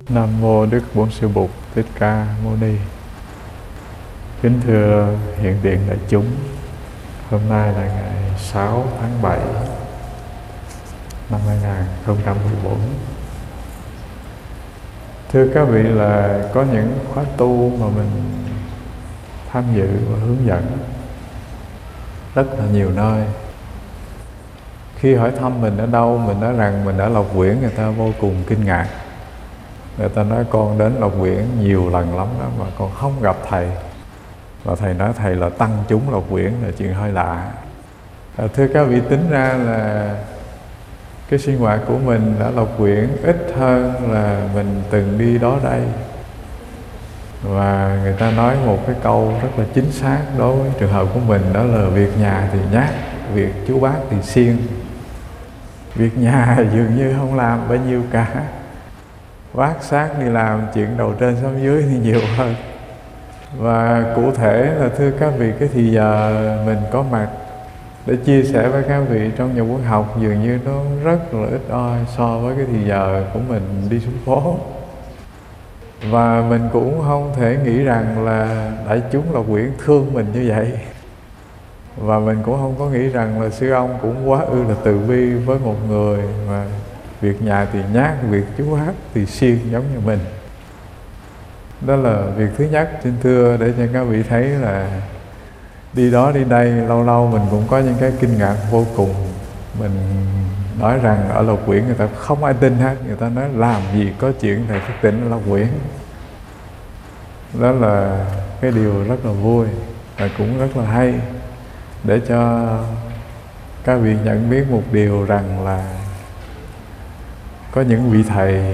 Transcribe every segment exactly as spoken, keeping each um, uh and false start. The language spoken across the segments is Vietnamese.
Nam mô Đức Bổn Sư Bụt Thích Ca Mâu Ni. Kính thưa hiện tiền đại chúng, hôm nay là ngày sáu tháng bảy năm hai nghìn không trăm mười bốn. Thưa các vị, là có những khóa tu mà mình tham dự và hướng dẫn rất là nhiều nơi. Khi hỏi thăm mình ở đâu, mình nói rằng mình ở Lộc Quyển, người ta vô cùng kinh ngạc. Người ta nói con đến Lộc Quyển nhiều lần lắm đó mà con không gặp thầy. Và thầy nói thầy là tăng chúng Lộc Quyển là chuyện hơi lạ. À, thưa các vị, tính ra là cái sinh hoạt của mình ở Lộc Quyển ít hơn là mình từng đi đó đây. Và người ta nói một cái câu rất là chính xác đối với trường hợp của mình, đó là việc nhà thì nhát, việc chú bác thì siêng. Việc nhà dường như không làm bao nhiêu cả, vác xác đi làm chuyện đầu trên xuống dưới thì nhiều hơn. Và cụ thể là thưa các vị, cái thì giờ mình có mặt để chia sẻ với các vị trong nhà quân học dường như nó rất là ít oi so với cái thì giờ của mình đi xuống phố. Và mình cũng không thể nghĩ rằng là đại chúng Lộc Quyển thương mình như vậy. Và mình cũng không có nghĩ rằng là sư ông cũng quá ư là từ bi với một người mà việc nhà thì nhát, việc chú hát thì siêng giống như mình. Đó là việc thứ nhất. Xin thưa để cho các vị thấy là đi đó đi đây lâu lâu mình cũng có những cái kinh ngạc vô cùng. Mình nói rằng ở Lộc Quyển người ta không ai tin hết. Người ta nói làm gì có chuyện thầy thức tỉnh ở Lộc Quyển. Đó là cái điều rất là vui và cũng rất là hay, để cho các vị nhận biết một điều rằng là có những vị thầy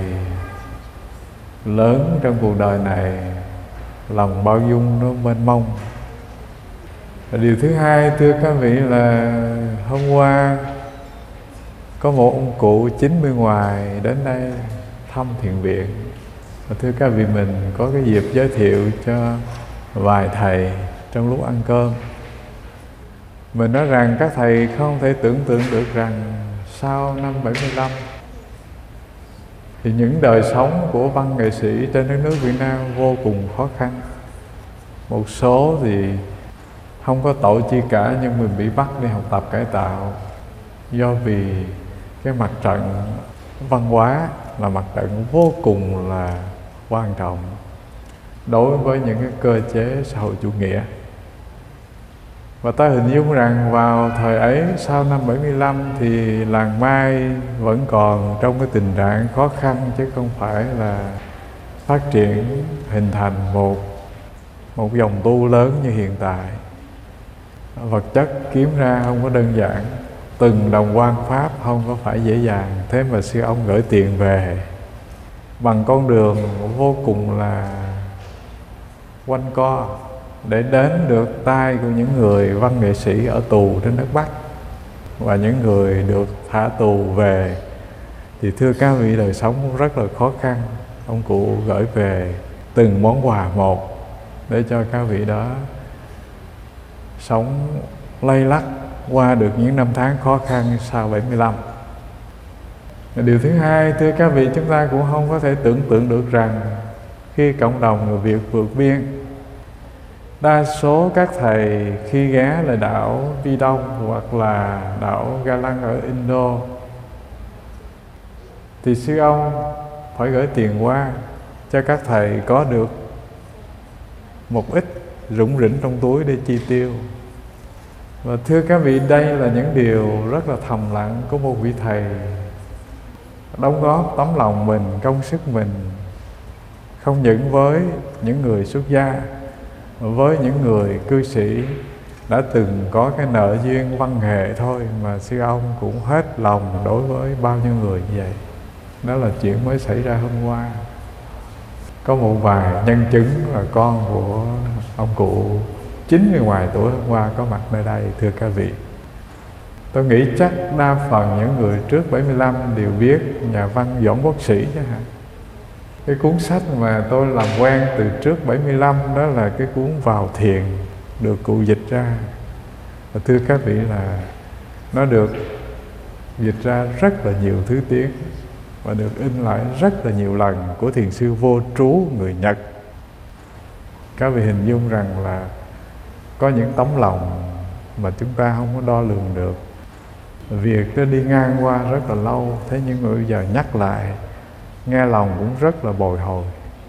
lớn trong cuộc đời này, lòng bao dung nó mênh mông. Và điều thứ hai, thưa các vị, là hôm qua có một ông cụ chín mươi ngoài đến đây thăm thiền viện. Và thưa các vị, mình có cái dịp giới thiệu cho vài thầy trong lúc ăn cơm. Mình nói rằng các thầy không thể tưởng tượng được rằng sau năm bảy mươi lăm thì những đời sống của văn nghệ sĩ trên đất nước Việt Nam vô cùng khó khăn. Một số thì không có tội chi cả, nhưng mình bị bắt đi học tập cải tạo do vì cái mặt trận văn hóa là mặt trận vô cùng là quan trọng đối với những cái cơ chế xã hội chủ nghĩa. Và ta hình dung rằng vào thời ấy, sau năm bảy mươi lăm thì làng Mai vẫn còn trong cái tình trạng khó khăn, chứ không phải là phát triển hình thành một một dòng tu lớn như hiện tại. Vật chất kiếm ra không có đơn giản, từng đồng quan pháp không có phải dễ dàng. Thế mà sư ông gửi tiền về bằng con đường vô cùng là quanh co để đến được tay của những người văn nghệ sĩ ở tù trên đất Bắc. Và những người được thả tù về thì thưa các vị, đời sống cũng rất là khó khăn. Ông cụ gửi về từng món quà một để cho các vị đó sống lay lắt qua được những năm tháng khó khăn sau bảy mươi lăm. Điều thứ hai, thưa các vị, chúng ta cũng không có thể tưởng tượng được rằng khi cộng đồng người Việt vượt biên, đa số các thầy khi ghé lại đảo Bi Đông hoặc là đảo Ga Lăng ở Indo thì sư ông phải gửi tiền qua cho các thầy có được một ít rủng rỉnh trong túi để chi tiêu. Và thưa các vị, đây là những điều rất là thầm lặng của một vị thầy đóng góp tấm lòng mình, công sức mình, không những với những người xuất gia, với những người cư sĩ đã từng có cái nợ duyên văn nghệ thôi, mà sư ông cũng hết lòng đối với bao nhiêu người như vậy. Đó là chuyện mới xảy ra hôm qua. Có một vài nhân chứng là con của ông cụ chín mươi ngoài tuổi hôm qua có mặt nơi đây. Thưa các vị, tôi nghĩ chắc đa phần những người trước bảy mươi lăm đều biết nhà văn Doãn Quốc Sĩ chẳng hạn. Cái cuốn sách mà tôi làm quen từ trước bảy mươi lăm đó là cái cuốn Vào Thiền, được cụ dịch ra. Và thưa các vị, là nó được dịch ra rất là nhiều thứ tiếng. và được in lại rất là nhiều lần của thiền sư Vô Trú người Nhật. Các vị hình dung rằng là có những tấm lòng mà chúng ta không có đo lường được. Việc nó đi ngang qua rất là lâu, thế nhưng mà bây giờ nhắc lại, nghe lòng cũng rất là bồi hồi.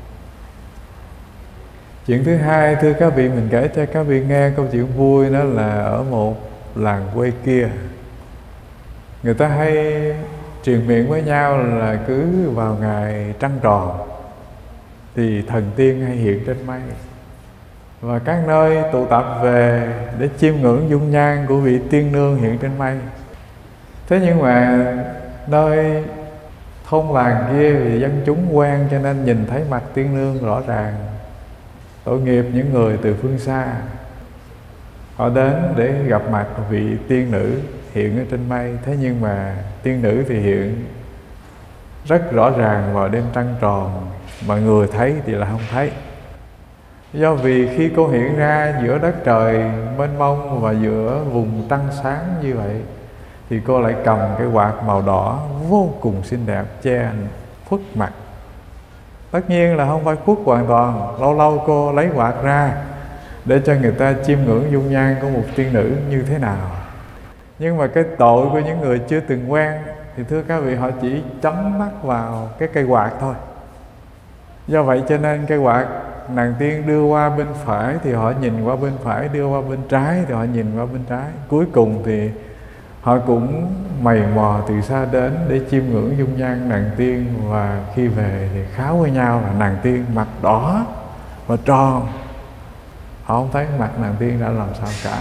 Chuyện thứ hai, thưa các vị, mình kể cho các vị nghe câu chuyện vui, đó là ở một làng quê kia, người ta hay truyền miệng với nhau là cứ vào ngày trăng tròn thì thần tiên hay hiện trên mây, và các nơi tụ tập về để chiêm ngưỡng dung nhan của vị tiên nương hiện trên mây. Thế nhưng mà nơi thôn làng kia thì dân chúng quen, cho nên nhìn thấy mặt tiên nương rõ ràng. Tội nghiệp những người từ phương xa, họ đến để gặp mặt vị tiên nữ hiện ở trên mây. Thế nhưng mà tiên nữ thì hiện rất rõ ràng vào đêm trăng tròn, mà người thấy thì là không thấy. Do vì khi cô hiện ra giữa đất trời mênh mông và giữa vùng trăng sáng như vậy, thì cô lại cầm cái quạt màu đỏ vô cùng xinh đẹp che khuất mặt. Tất nhiên là không phải khuất hoàn toàn, lâu lâu cô lấy quạt ra để cho người ta chiêm ngưỡng dung nhan của một tiên nữ như thế nào. Nhưng mà cái tội của những người chưa từng quen thì thưa các vị, họ chỉ chấm mắt vào cái cây quạt thôi. Do vậy cho nên cây quạt nàng tiên đưa qua bên phải thì họ nhìn qua bên phải, đưa qua bên trái thì họ nhìn qua bên trái. Cuối cùng thì họ cũng mày mò từ xa đến để chiêm ngưỡng dung nhan nàng tiên, và khi về thì kháo với nhau là nàng tiên mặt đỏ và tròn. Họ không thấy mặt nàng tiên đã làm sao cả.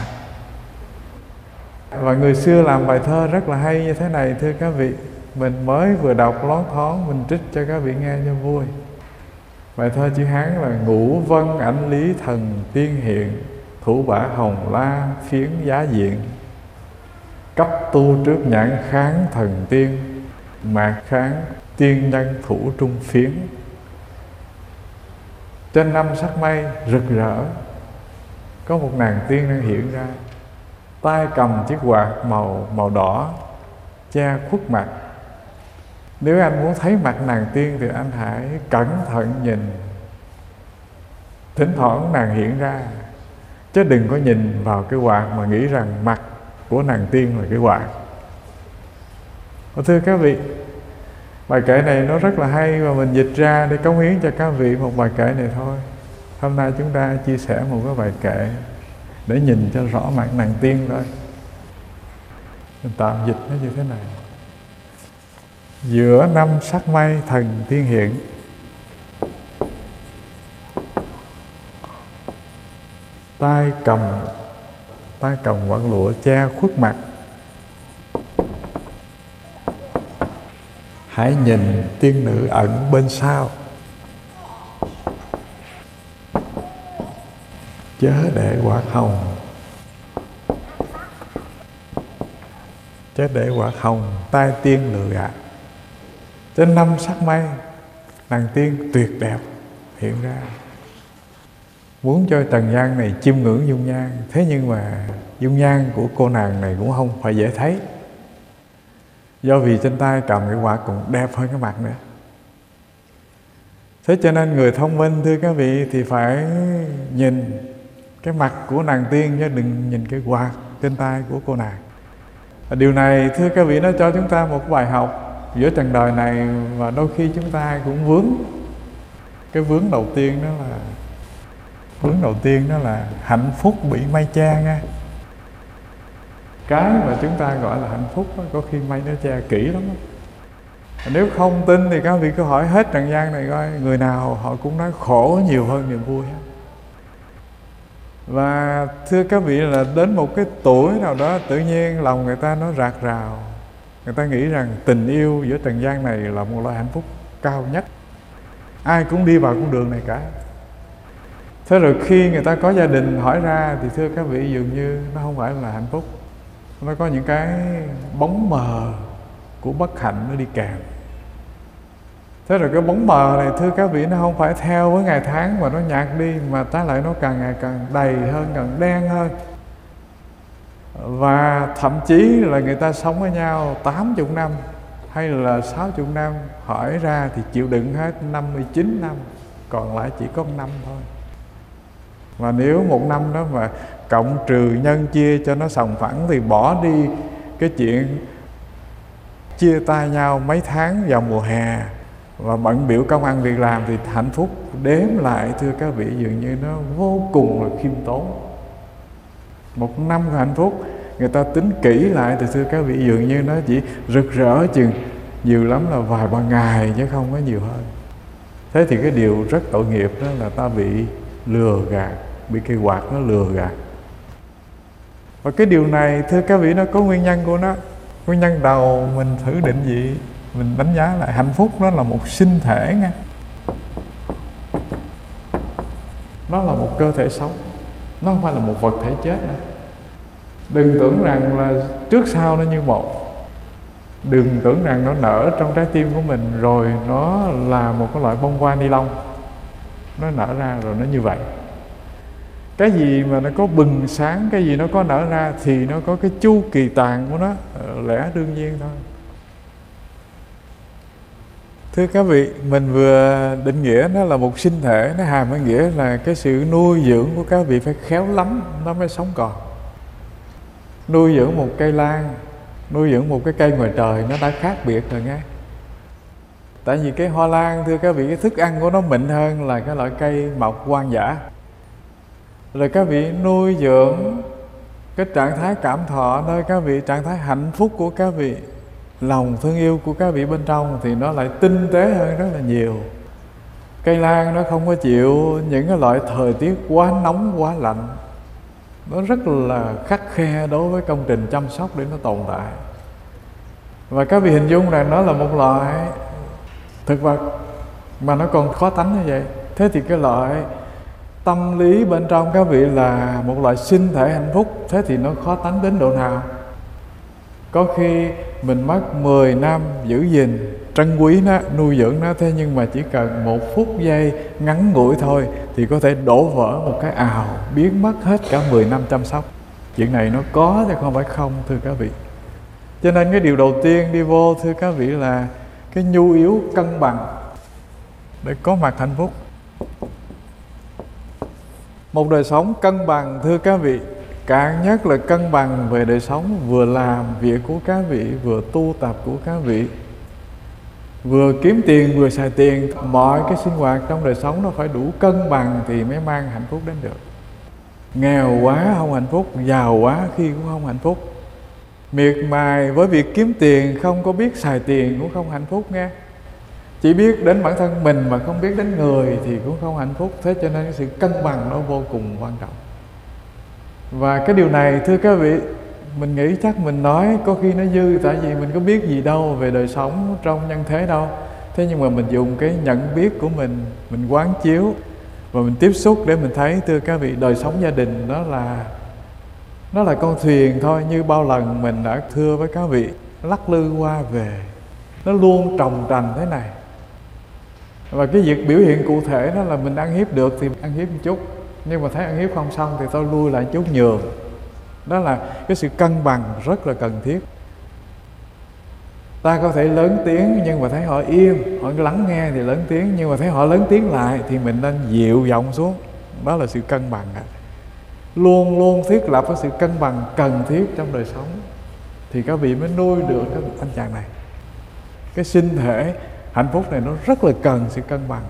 Và người xưa làm bài thơ rất là hay như thế này, thưa các vị. Mình mới vừa đọc lón thoáng, mình trích cho các vị nghe cho vui. Bài thơ chữ Hán là: ngũ vân ảnh lý thần tiên hiện, thủ bả hồng la phiến giá diện. Cấp tu trước nhãn kháng thần tiên, mạc kháng tiên nhân thủ trung phiến. Trên năm sắc mây rực rỡ, có một nàng tiên đang hiện ra, tay cầm chiếc quạt màu màu đỏ che khuất mặt. Nếu anh muốn thấy mặt nàng tiên thì anh hãy cẩn thận nhìn, thỉnh thoảng nàng hiện ra, chứ đừng có nhìn vào cái quạt mà nghĩ rằng mặt của nàng tiên là cái quạt. Thưa các vị, bài kệ này nó rất là hay, và mình dịch ra để cống hiến cho các vị một bài kệ này thôi. Hôm nay chúng ta chia sẻ một cái bài kệ để nhìn cho rõ mặt nàng tiên thôi. Mình tạm dịch nó như thế này: giữa năm sắc mây thần tiên hiện, tay cầm tay cầm quạt lụa che khuất mặt. Hãy nhìn tiên nữ ẩn bên sau, chớ để quạt hồng chớ để quạt hồng tai tiên lừa gạt. Trên năm sắc mây, nàng tiên tuyệt đẹp hiện ra, muốn cho trần gian này chiêm ngưỡng dung nhan. Thế nhưng mà dung nhan của cô nàng này cũng không phải dễ thấy, do vì trên tay cầm cái quạt còn đẹp hơn cái mặt nữa. Thế cho nên người thông minh, thưa các vị, thì phải nhìn cái mặt của nàng tiên, chứ đừng nhìn cái quạt trên tay của cô nàng. Điều này, thưa các vị, nó cho chúng ta một bài học giữa trần đời này, và đôi khi chúng ta cũng vướng. Cái vướng đầu tiên đó là vướng đầu tiên đó là hạnh phúc bị mây che nha. Cái mà chúng ta gọi là hạnh phúc đó, có khi mây nó che kỹ lắm đó. Nếu không tin thì các vị cứ hỏi hết trần gian này coi, người nào họ cũng nói khổ nhiều hơn niềm vui hết. Và thưa các vị, là đến một cái tuổi nào đó tự nhiên lòng người ta nó rạc rào, người ta nghĩ rằng tình yêu giữa trần gian này là một loại hạnh phúc cao nhất, ai cũng đi vào con đường này cả. Thế rồi khi người ta có gia đình hỏi ra thì thưa các vị, dường như nó không phải là hạnh phúc, nó có những cái bóng mờ của bất hạnh nó đi kèm. Thế rồi cái bóng mờ này, thưa các vị, nó không phải theo với ngày tháng mà nó nhạt đi, mà trái lại nó càng ngày càng đầy hơn, càng đen hơn. Và thậm chí là người ta sống với nhau tám mươi năm, hay là sáu mươi năm, hỏi ra thì chịu đựng hết năm mươi chín năm, còn lại chỉ có một năm thôi. Mà nếu một năm đó mà cộng trừ nhân chia cho nó sòng phẳng thì bỏ đi cái chuyện chia tay nhau mấy tháng vào mùa hè và bận biểu công ăn việc làm, thì hạnh phúc đếm lại thưa các vị dường như nó vô cùng là khiêm tốn. Một năm của hạnh phúc người ta tính kỹ lại thì thưa các vị dường như nó chỉ rực rỡ chừng nhiều lắm là vài ba ngày chứ không có nhiều hơn. Thế thì cái điều rất tội nghiệp đó là ta bị lừa gạt, bị cây quạt nó lừa gạt. Và cái điều này thưa các vị nó có nguyên nhân của nó. Nguyên nhân đầu mình thử định vị, mình đánh giá lại hạnh phúc nó là một sinh thể nha. Nó là một cơ thể sống, nó không phải là một vật thể chết nữa. Đừng tưởng rằng là trước sau nó như một. Đừng tưởng rằng nó nở trong trái tim của mình rồi nó là một cái loại bông hoa ni lông, nó nở ra rồi nó như vậy. Cái gì mà nó có bừng sáng, cái gì nó có nở ra thì nó có cái chu kỳ tàn của nó, lẽ đương nhiên thôi. Thưa các vị, mình vừa định nghĩa nó là một sinh thể, nó hàm ý nghĩa là cái sự nuôi dưỡng của các vị phải khéo lắm nó mới sống còn. Nuôi dưỡng một cây lan, nuôi dưỡng một cái cây ngoài trời nó đã khác biệt rồi nghe. Tại vì cái hoa lan thưa các vị, cái thức ăn của nó mịn hơn là cái loại cây mọc hoang dã. Rồi các vị nuôi dưỡng cái trạng thái cảm thọ nơi các vị, trạng thái hạnh phúc của các vị, lòng thương yêu của các vị bên trong thì nó lại tinh tế hơn rất là nhiều. Cây lan nó không có chịu những cái loại thời tiết quá nóng, quá lạnh. Nó rất là khắt khe đối với công trình chăm sóc để nó tồn tại. Và các vị hình dung rằng nó là một loại thực vật mà nó còn khó tánh như vậy. Thế thì cái loại tâm lý bên trong các vị là một loại sinh thể hạnh phúc, thế thì nó khó tánh đến độ nào? Có khi mình mất mười năm giữ gìn, trân quý nó, nuôi dưỡng nó, thế nhưng mà chỉ cần một phút giây ngắn ngủi thôi thì có thể đổ vỡ một cái ào, biến mất hết cả mười năm chăm sóc. Chuyện này nó có chứ không phải không thưa các vị. Cho nên cái điều đầu tiên đi vô thưa các vị là cái nhu yếu cân bằng để có mặt hạnh phúc. Một đời sống cân bằng thưa các vị, càng nhất là cân bằng về đời sống, vừa làm việc của các vị, vừa tu tập của các vị, vừa kiếm tiền vừa xài tiền. Mọi cái sinh hoạt trong đời sống nó phải đủ cân bằng thì mới mang hạnh phúc đến được. Nghèo quá không hạnh phúc, giàu quá khi cũng không hạnh phúc. Miệt mài với việc kiếm tiền, không có biết xài tiền cũng không hạnh phúc nghe. Chỉ biết đến bản thân mình mà không biết đến người thì cũng không hạnh phúc. Thế cho nên cái sự cân bằng nó vô cùng quan trọng. Và cái điều này thưa các vị, mình nghĩ chắc mình nói có khi nó dư, tại vì mình có biết gì đâu về đời sống trong nhân thế đâu. Thế nhưng mà mình dùng cái nhận biết của mình, mình quán chiếu và mình tiếp xúc để mình thấy thưa các vị, đời sống gia đình nó là nó là con thuyền thôi. Như bao lần mình đã thưa với các vị, lắc lư qua về, nó luôn trồng trành thế này. Và cái việc biểu hiện cụ thể đó là mình ăn hiếp được thì ăn hiếp một chút, nhưng mà thấy ăn hiếp không xong thì tôi lui lại chút nhường. Đó là cái sự cân bằng rất là cần thiết. Ta có thể lớn tiếng nhưng mà thấy họ im, họ lắng nghe thì lớn tiếng, nhưng mà thấy họ lớn tiếng lại thì mình nên dịu giọng xuống. Đó là sự cân bằng. Luôn luôn thiết lập cái sự cân bằng cần thiết trong đời sống thì các vị mới nuôi được các anh chàng này. Cái sinh thể hạnh phúc này nó rất là cần sự cân bằng.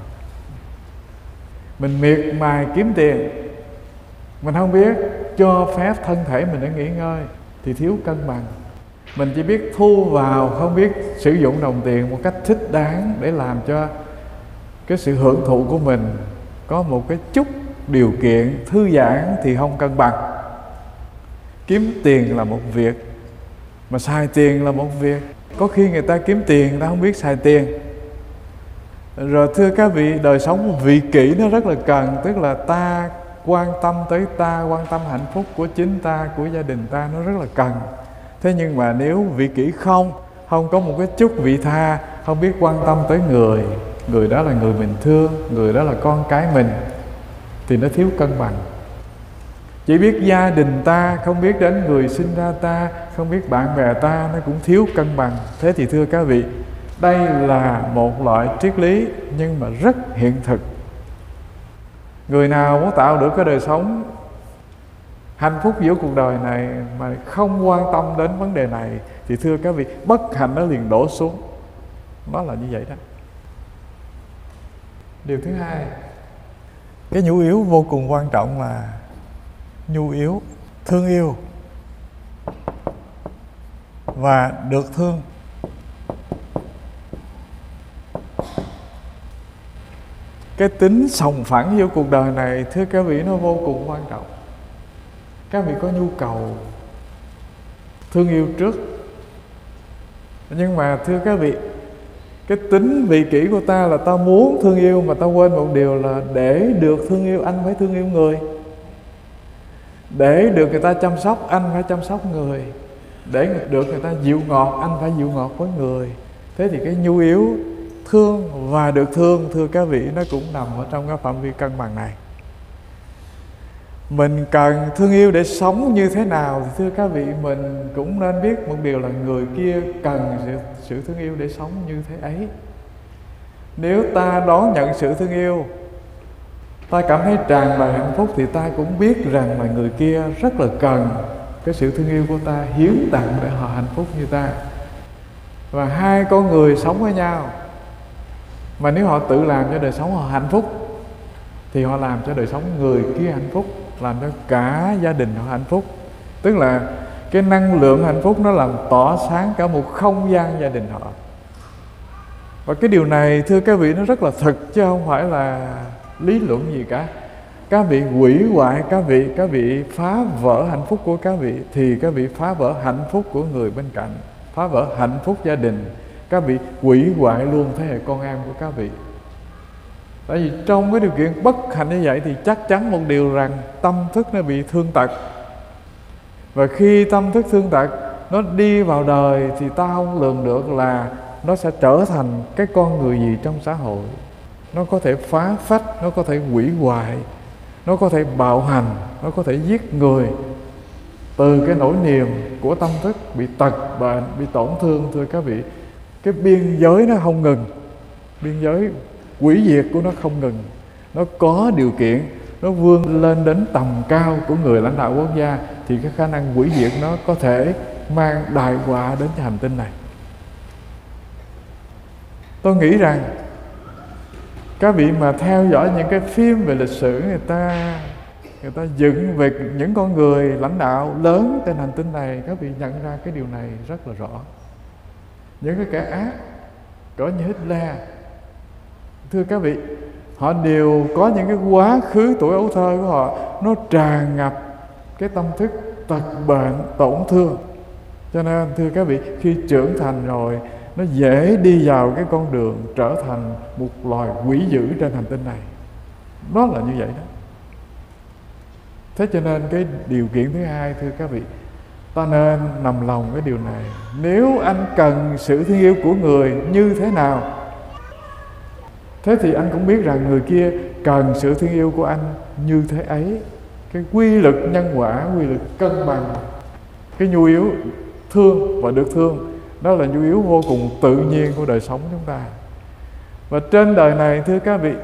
Mình miệt mài kiếm tiền, mình không biết cho phép thân thể mình để nghỉ ngơi thì thiếu cân bằng. Mình chỉ biết thu vào, không biết sử dụng đồng tiền một cách thích đáng để làm cho cái sự hưởng thụ của mình có một cái chút điều kiện thư giãn thì không cân bằng. Kiếm tiền là một việc, mà xài tiền là một việc. Có khi người ta kiếm tiền, người ta không biết xài tiền. Rồi thưa các vị, đời sống vị kỷ nó rất là cần, tức là ta quan tâm tới ta, quan tâm hạnh phúc của chính ta, của gia đình ta, nó rất là cần. Thế nhưng mà nếu vị kỷ không, không có một cái chút vị tha, không biết quan tâm tới người, người đó là người mình thương, người đó là con cái mình, thì nó thiếu cân bằng. Chỉ biết gia đình ta, không biết đến người sinh ra ta, không biết bạn bè ta, nó cũng thiếu cân bằng. Thế thì thưa các vị, đây là một loại triết lý nhưng mà rất hiện thực. Người nào muốn tạo được cái đời sống hạnh phúc giữa cuộc đời này mà không quan tâm đến vấn đề này thì thưa các vị, bất hạnh nó liền đổ xuống. Nó là như vậy đó. Điều thứ hai, cái nhu yếu vô cùng quan trọng là nhu yếu thương yêu và được thương. Cái tính sòng phẳng vô cuộc đời này thưa các vị, nó vô cùng quan trọng. Các vị có nhu cầu thương yêu trước, nhưng mà thưa các vị, cái tính vị kỷ của ta là ta muốn thương yêu, mà ta quên một điều là để được thương yêu anh phải thương yêu người. Để được người ta chăm sóc anh phải chăm sóc người. Để được người ta dịu ngọt anh phải dịu ngọt với người. Thế thì cái nhu yếu thương và được thương thưa các vị, nó cũng nằm ở trong cái phạm vi cân bằng này. Mình cần thương yêu để sống như thế nào thì thưa các vị, mình cũng nên biết một điều là người kia cần sự, sự thương yêu để sống như thế ấy. Nếu ta đón nhận sự thương yêu, ta cảm thấy tràn đầy hạnh phúc, thì ta cũng biết rằng là người kia rất là cần cái sự thương yêu của ta, hiến tặng để họ hạnh phúc như ta. Và hai con người sống với nhau, mà nếu họ tự làm cho đời sống họ hạnh phúc thì họ làm cho đời sống người kia hạnh phúc, làm cho cả gia đình họ hạnh phúc. Tức là cái năng lượng hạnh phúc nó làm tỏa sáng cả một không gian gia đình họ. Và cái điều này thưa các vị, nó rất là thực chứ không phải là lý luận gì cả. Các vị hủy hoại các vị, các vị phá vỡ hạnh phúc của các vị, thì các vị phá vỡ hạnh phúc của người bên cạnh, phá vỡ hạnh phúc gia đình, các vị hủy hoại luôn thế hệ con em của các vị. Tại vì trong cái điều kiện bất hạnh như vậy thì chắc chắn một điều rằng tâm thức nó bị thương tật. Và khi tâm thức thương tật nó đi vào đời thì ta không lường được là nó sẽ trở thành cái con người gì trong xã hội. Nó có thể phá phách, nó có thể hủy hoại, nó có thể bạo hành, nó có thể giết người. Từ cái nỗi niềm của tâm thức bị tật bệnh, bị tổn thương thưa các vị, cái biên giới nó không ngừng, biên giới hủy diệt của nó không ngừng. Nó có điều kiện, nó vươn lên đến tầm cao của người lãnh đạo quốc gia thì cái khả năng hủy diệt nó có thể mang đại họa đến cho hành tinh này. Tôi nghĩ rằng các vị mà theo dõi những cái phim về lịch sử, người ta người ta dựng về những con người lãnh đạo lớn trên hành tinh này, các vị nhận ra cái điều này rất là rõ. Những cái kẻ ác cỡ như Hitler, thưa các vị, họ đều có những cái quá khứ tuổi ấu thơ của họ nó tràn ngập cái tâm thức tật bệnh, tổn thương. Cho nên thưa các vị, khi trưởng thành rồi nó dễ đi vào cái con đường trở thành một loài quỷ dữ trên hành tinh này. Nó là như vậy đó. Thế cho nên cái điều kiện thứ hai thưa các vị, ta nên nằm lòng cái điều này. Nếu anh cần sự thương yêu của người như thế nào, thế thì anh cũng biết rằng người kia cần sự thương yêu của anh như thế ấy. Cái quy luật nhân quả, quy luật cân bằng, cái nhu yếu thương và được thương, đó là nhu yếu vô cùng tự nhiên của đời sống chúng ta. Và trên đời này thưa các vị,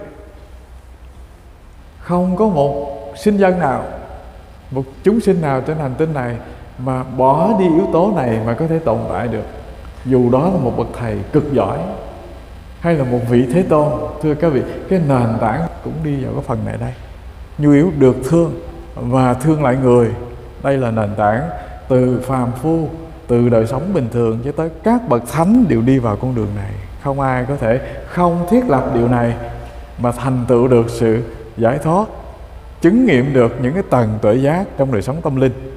không có một sinh dân nào, một chúng sinh nào trên hành tinh này mà bỏ đi yếu tố này mà có thể tồn tại được. Dù đó là một bậc thầy cực giỏi hay là một vị Thế Tôn, thưa các vị, cái nền tảng cũng đi vào cái phần này đây. Nhu yếu được thương và thương lại người, đây là nền tảng. Từ phàm phu, từ đời sống bình thường cho tới các bậc thánh đều đi vào con đường này. Không ai có thể không thiết lập điều này mà thành tựu được sự giải thoát, chứng nghiệm được những cái tầng tuệ giác trong đời sống tâm linh.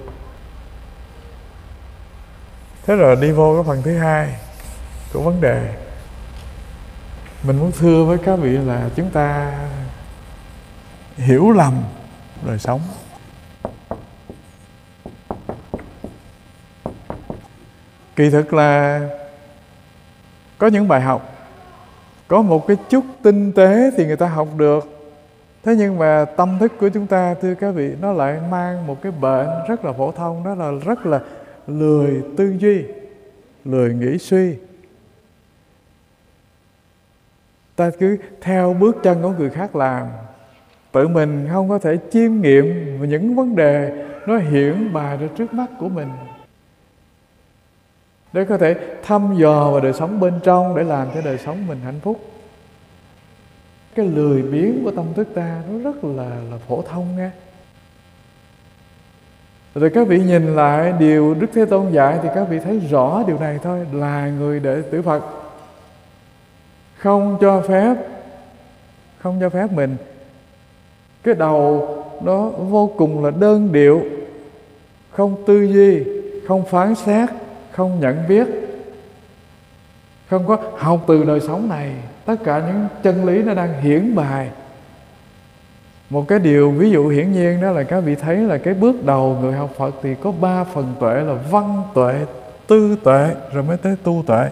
Thế rồi đi vô cái phần thứ hai của vấn đề. Mình muốn thưa với các vị là chúng ta hiểu lầm đời sống. Kỳ thực là có những bài học, có một cái chút tinh tế thì người ta học được, Thế nhưng mà tâm thức của chúng ta, thưa các vị, nó lại mang một cái bệnh rất là phổ thông, đó là rất là lười tư duy, lười nghĩ suy. Ta cứ theo bước chân của người khác làm, tự mình không có thể chiêm nghiệm những vấn đề nó hiển bày ra trước mắt của mình, để có thể thăm dò vào đời sống bên trong, để làm cho đời sống mình hạnh phúc. Cái lười biếng của tâm thức ta nó rất là, là phổ thông nghe. Rồi các vị nhìn lại điều Đức Thế Tôn dạy thì các vị thấy rõ điều này thôi. Là người đệ tử Phật không cho phép Không cho phép mình cái đầu nó vô cùng là đơn điệu, không tư duy, không phán xét, không nhận biết, không có học từ đời sống này tất cả những chân lý nó đang hiển bày. Một cái điều ví dụ hiển nhiên đó là các vị thấy là cái bước đầu người học Phật thì có ba phần tuệ là văn tuệ, tư tuệ, rồi mới tới tu tuệ.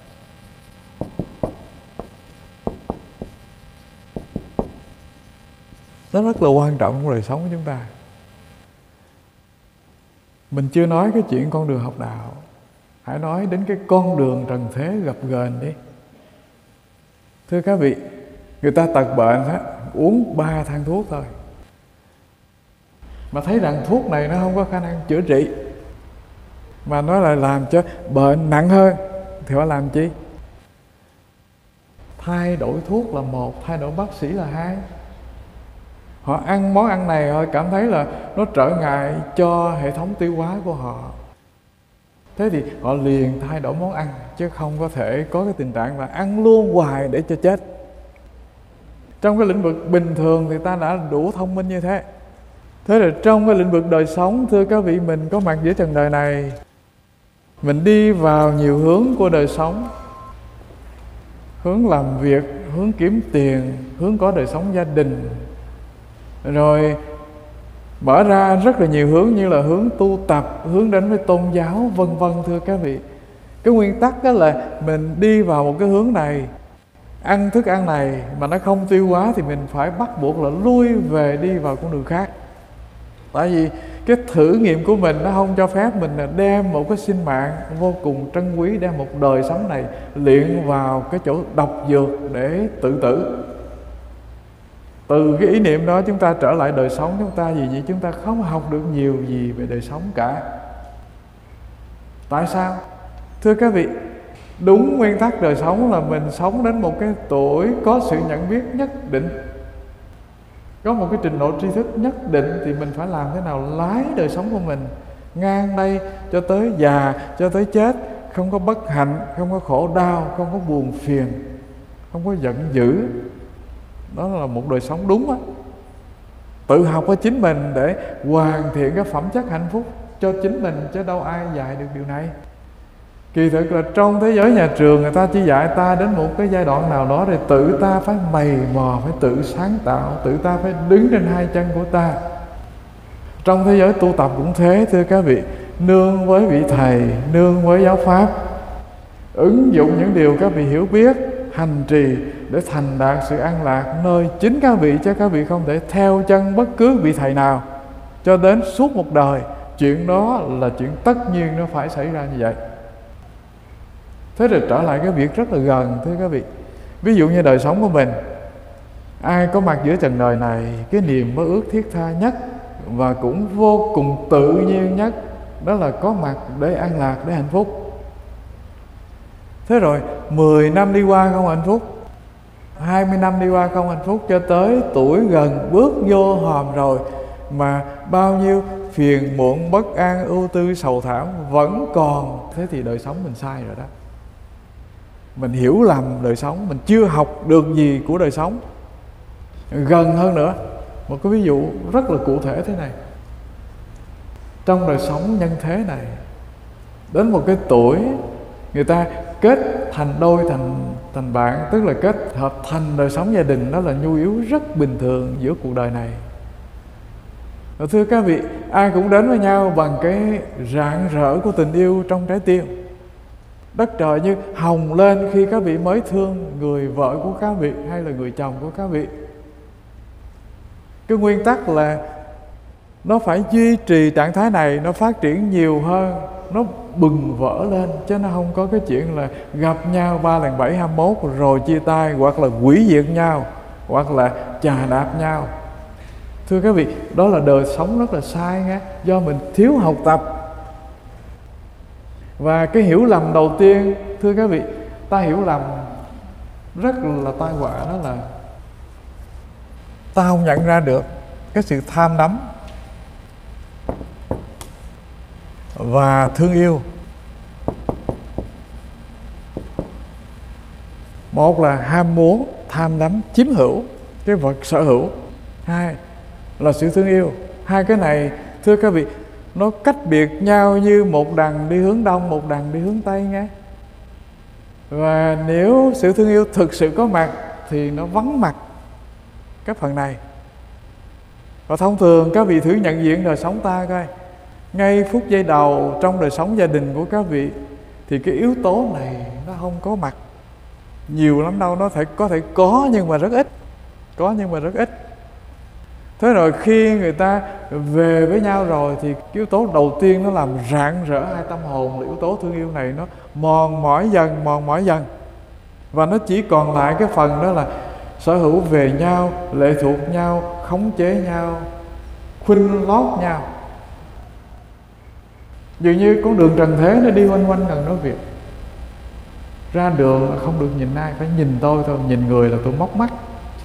Nó rất là quan trọng trong đời sống của chúng ta. Mình chưa nói cái chuyện con đường học đạo, hãy nói đến cái con đường trần thế gập ghềnh đi. Thưa các vị, người ta tật bệnh á, uống ba thang thuốc thôi, mà thấy rằng thuốc này nó không có khả năng chữa trị, mà nó lại làm cho bệnh nặng hơn, thì họ làm chi? Thay đổi thuốc là một, thay đổi bác sĩ là hai. Họ ăn món ăn này họ cảm thấy là nó trở ngại cho hệ thống tiêu hóa của họ, thế thì họ liền thay đổi món ăn, chứ không có thể có cái tình trạng là ăn luôn hoài để cho chết. Trong cái lĩnh vực bình thường thì ta đã đủ thông minh như thế. Thế là trong cái lĩnh vực đời sống, thưa các vị, mình có mặt giữa trần đời này, mình đi vào nhiều hướng của đời sống. Hướng làm việc, hướng kiếm tiền, hướng có đời sống gia đình, rồi mở ra rất là nhiều hướng như là hướng tu tập, hướng đến với tôn giáo, vân vân. Thưa các vị, cái nguyên tắc đó là mình đi vào một cái hướng này, ăn thức ăn này mà nó không tiêu hóa thì mình phải bắt buộc là lui về đi vào con đường khác. Tại vì cái thử nghiệm của mình nó không cho phép mình là đem một cái sinh mạng vô cùng trân quý, đem một đời sống này luyện vào cái chỗ độc dược để tự tử. Từ cái ý niệm đó chúng ta trở lại đời sống chúng ta, gì vậy? Chúng ta không học được nhiều gì về đời sống cả. Tại sao? Thưa các vị, đúng nguyên tắc đời sống là mình sống đến một cái tuổi có sự nhận biết nhất định, có một cái trình độ tri thức nhất định, thì mình phải làm thế nào lái đời sống của mình ngang đây cho tới già, cho tới chết, không có bất hạnh, không có khổ đau, không có buồn phiền, không có giận dữ. Đó là một đời sống đúng á. Tự học ở chính mình để hoàn thiện cái phẩm chất hạnh phúc cho chính mình, chứ đâu ai dạy được điều này. Kỳ thực là trong thế giới nhà trường, người ta chỉ dạy ta đến một cái giai đoạn nào đó, rồi tự ta phải mày mò, phải tự sáng tạo, tự ta phải đứng trên hai chân của ta. Trong thế giới tu tập cũng thế, thưa các vị. Nương với vị thầy, nương với giáo pháp, ứng dụng những điều các vị hiểu biết, hành trì để thành đạt sự an lạc nơi chính các vị, chứ các vị không thể theo chân bất cứ vị thầy nào cho đến suốt một đời. Chuyện đó là chuyện tất nhiên nó phải xảy ra như vậy. Thế rồi trở lại cái việc rất là gần, thưa các vị. Ví dụ như đời sống của mình, ai có mặt giữa trần đời này, cái niềm mơ ước thiết tha nhất và cũng vô cùng tự nhiên nhất, đó là có mặt để an lạc, để hạnh phúc. Thế rồi mười năm đi qua không hạnh phúc, hai mươi năm đi qua không hạnh phúc, cho tới tuổi gần bước vô hòm rồi mà bao nhiêu phiền muộn, bất an, ưu tư, sầu thảm vẫn còn. Thế thì đời sống mình sai rồi đó. Mình hiểu lầm đời sống, mình chưa học được gì của đời sống. Gần hơn nữa, một cái ví dụ rất là cụ thể thế này. Trong đời sống nhân thế này, đến một cái tuổi người ta kết thành đôi, thành thành bạn, tức là kết hợp thành đời sống gia đình. Đó là nhu yếu rất bình thường giữa cuộc đời này. Và thưa các vị, ai cũng đến với nhau bằng cái rạng rỡ của tình yêu trong trái tim. Đất trời như hồng lên khi các vị mới thương người vợ của các vị hay là người chồng của các vị. Cái nguyên tắc là nó phải duy trì trạng thái này, nó phát triển nhiều hơn, nó bừng vỡ lên, chứ nó không có cái chuyện là gặp nhau ba lần bảy hai mốt rồi chia tay, hoặc là hủy diệt nhau, hoặc là chà đạp nhau. Thưa các vị, đó là đời sống rất là sai nghe, do mình thiếu học tập. Và cái hiểu lầm đầu tiên, thưa các vị, ta hiểu lầm rất là tai họa, đó là ta không nhận ra được cái sự tham đắm và thương yêu. Một là ham muốn, tham đắm, chiếm hữu cái vật sở hữu. Hai là sự thương yêu. Hai cái này, thưa các vị, nó cách biệt nhau như một đằng đi hướng đông, một đằng đi hướng tây nghe. Và nếu sự thương yêu thực sự có mặt thì nó vắng mặt cái phần này. Và thông thường các vị thử nhận diện đời sống ta coi, ngay phút giây đầu trong đời sống gia đình của các vị thì cái yếu tố này nó không có mặt nhiều lắm đâu. Nó thể, có thể có nhưng mà rất ít. Có nhưng mà rất ít. Thế rồi khi người ta về với nhau rồi thì cái yếu tố đầu tiên nó làm rạng rỡ hai tâm hồn là yếu tố thương yêu này, nó mòn mỏi dần, mòn mỏi dần. Và nó chỉ còn lại cái phần đó là sở hữu về nhau, lệ thuộc nhau, khống chế nhau, khuynh lót nhau. Dường như con đường trần thế nó đi quanh quanh gần nói việc. Ra đường không được nhìn ai, phải nhìn tôi thôi, nhìn người là tôi móc mắt.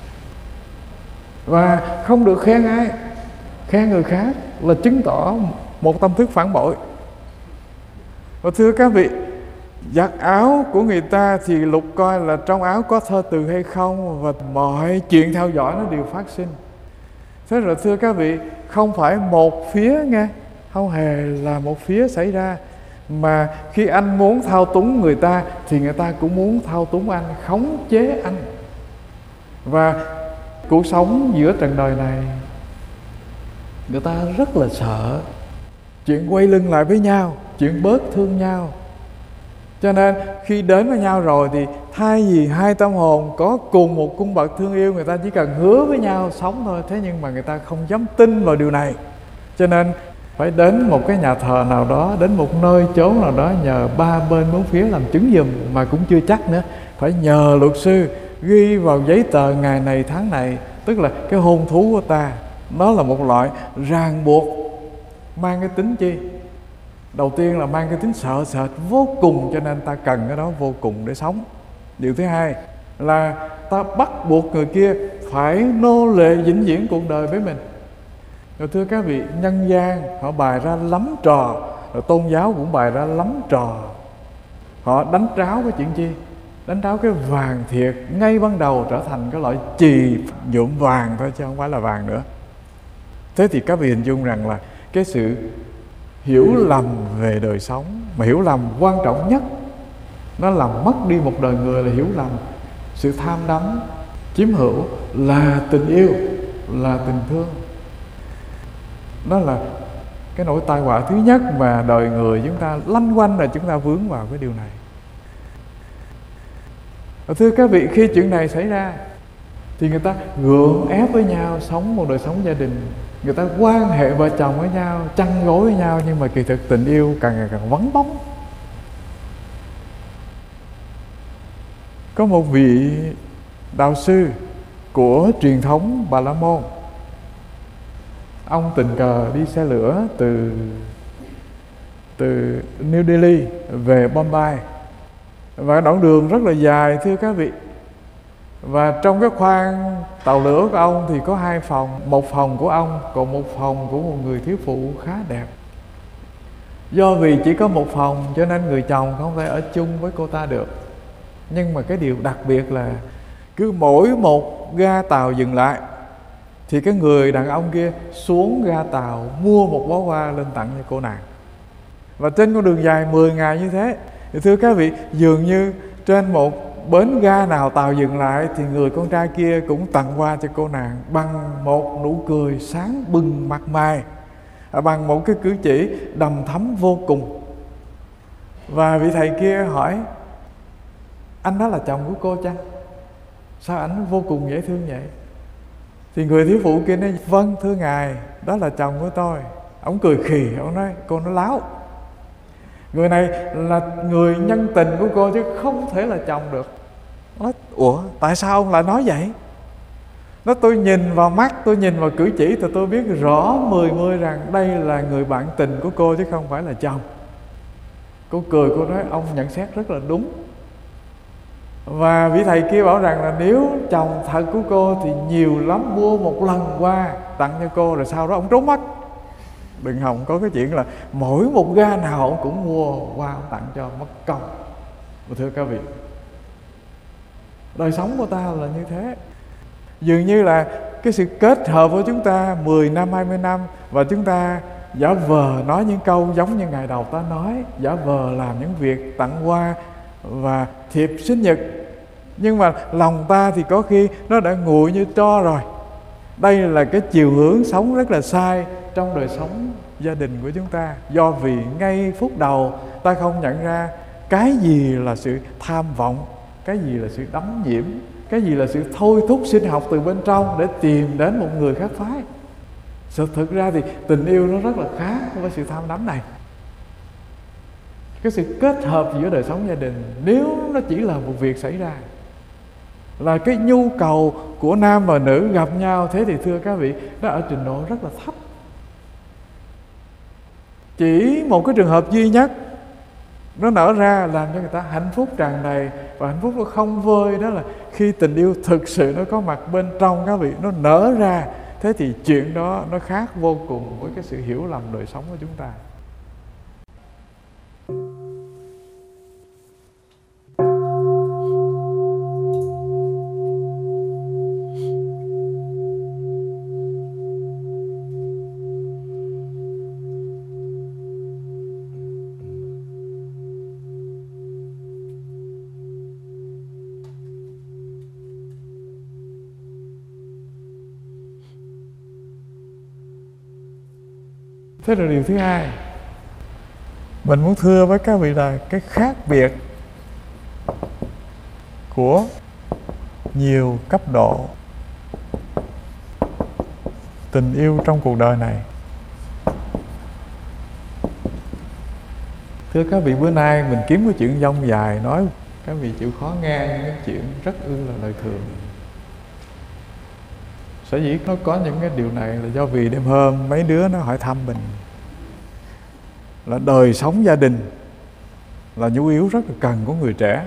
Và không được khen ai. Khen người khác là chứng tỏ một tâm thức phản bội. Và thưa các vị, giặt áo của người ta thì lục coi là trong áo có thơ từ hay không, và mọi chuyện theo dõi nó đều phát sinh. Thế rồi thưa các vị, không phải một phía nghe, không hề là một phía xảy ra, mà khi anh muốn thao túng người ta thì người ta cũng muốn thao túng anh, khống chế anh. Và cuộc sống giữa trần đời này, người ta rất là sợ chuyện quay lưng lại với nhau, chuyện bớt thương nhau. Cho nên khi đến với nhau rồi thì thay vì hai tâm hồn có cùng một cung bậc thương yêu, người ta chỉ cần hứa với nhau sống thôi. Thế nhưng mà người ta không dám tin vào điều này. Cho nên phải đến một cái nhà thờ nào đó, đến một nơi chốn nào đó, nhờ ba bên bốn phía làm chứng giùm, mà cũng chưa chắc nữa. Phải nhờ luật sư ghi vào giấy tờ ngày này tháng này. Tức là cái hôn thú của ta, nó là một loại ràng buộc mang cái tính chi? Đầu tiên là mang cái tính sợ sệt vô cùng, cho nên ta cần cái đó vô cùng để sống. Điều thứ hai là ta bắt buộc người kia phải nô lệ vĩnh viễn cuộc đời với mình. Rồi thưa các vị, nhân gian họ bày ra lắm trò, rồi tôn giáo cũng bày ra lắm trò. Họ đánh tráo cái chuyện chi? Đánh tráo cái vàng thiệt ngay ban đầu trở thành cái loại chì nhuộm vàng thôi, chứ không phải là vàng nữa. Thế thì các vị hình dung rằng là cái sự hiểu lầm về đời sống, mà hiểu lầm quan trọng nhất, nó làm mất đi một đời người là hiểu lầm sự tham đắm, chiếm hữu là tình yêu, là tình thương. Đó là cái nỗi tai họa thứ nhất mà đời người chúng ta lanh quanh, là chúng ta vướng vào cái điều này. Và thưa các vị, khi chuyện này xảy ra thì người ta gượng ép với nhau sống một đời sống gia đình, người ta quan hệ vợ chồng với nhau, chăn gối với nhau, nhưng mà kỳ thực tình yêu càng ngày càng vắng bóng. Có một vị đạo sư của truyền thống Bà La Môn, ông tình cờ đi xe lửa từ từ New Delhi về Bombay, và đoạn đường rất là dài thưa các vị. Và trong cái khoang tàu lửa của ông thì có hai phòng, một phòng của ông, còn một phòng của một người thiếu phụ khá đẹp. Do vì chỉ có một phòng cho nên người chồng không thể ở chung với cô ta được. Nhưng mà cái điều đặc biệt là cứ mỗi một ga tàu dừng lại thì cái người đàn ông kia xuống ga tàu mua một bó hoa lên tặng cho cô nàng. Và trên con đường dài mười ngày như thế, thì thưa các vị, dường như trên một bến ga nào tàu dừng lại thì người con trai kia cũng tặng hoa cho cô nàng bằng một nụ cười sáng bừng mặt mày, bằng một cái cử chỉ đầm thắm vô cùng. Và vị thầy kia hỏi: anh đó là chồng của cô chăng? Sao ảnh vô cùng dễ thương vậy? Thì người thiếu phụ kia nói: vâng thưa ngài, đó là chồng của tôi. Ông cười khì, ông nói: cô nó láo, người này là người nhân tình của cô chứ không thể là chồng được. Nói: ủa tại sao ông lại nói vậy? Nó: tôi nhìn vào mắt, tôi nhìn vào cử chỉ thì tôi biết rõ mười mươi rằng đây là người bạn tình của cô chứ không phải là chồng. Cô cười, cô nói: ông nhận xét rất là đúng. Và vị thầy kia bảo rằng là nếu chồng thật của cô thì nhiều lắm mua một lần qua tặng cho cô, rồi sau đó ông trốn mất. Đừng hòng có cái chuyện là mỗi một ga nào ông cũng mua qua ông tặng cho, mất công. Mà thưa các vị, đời sống của ta là như thế. Dường như là cái sự kết hợp của chúng ta mười năm, hai mươi năm, và chúng ta giả vờ nói những câu giống như ngày đầu ta nói, giả vờ làm những việc tặng hoa và thiệp sinh nhật. Nhưng mà lòng ta thì có khi nó đã nguội như tro rồi. Đây là cái chiều hướng sống rất là sai trong đời sống gia đình của chúng ta. Do vì ngay phút đầu ta không nhận ra cái gì là sự tham vọng, cái gì là sự đắm nhiễm, cái gì là sự thôi thúc sinh học từ bên trong để tìm đến một người khác phái. Sự thực ra thì tình yêu nó rất là khác với sự tham đắm này. Cái sự kết hợp giữa đời sống gia đình, nếu nó chỉ là một việc xảy ra, là cái nhu cầu của nam và nữ gặp nhau, thế thì thưa các vị, nó ở trình độ rất là thấp. Chỉ một cái trường hợp duy nhất nó nở ra làm cho người ta hạnh phúc tràn đầy, và hạnh phúc nó không vơi, đó là khi tình yêu thực sự nó có mặt bên trong các vị, nó nở ra. Thế thì chuyện đó nó khác vô cùng với cái sự hiểu lầm đời sống của chúng ta. Thế là điều thứ hai mình muốn thưa với các vị là cái khác biệt của nhiều cấp độ tình yêu trong cuộc đời này. Thưa các vị, bữa nay mình kiếm cái chuyện dông dài nói, các vị chịu khó nghe những cái chuyện rất ư là lời thường. Sở dĩ nó có những cái điều này là do vì đêm hôm mấy đứa nó hỏi thăm mình là đời sống gia đình là nhu yếu rất là cần của người trẻ.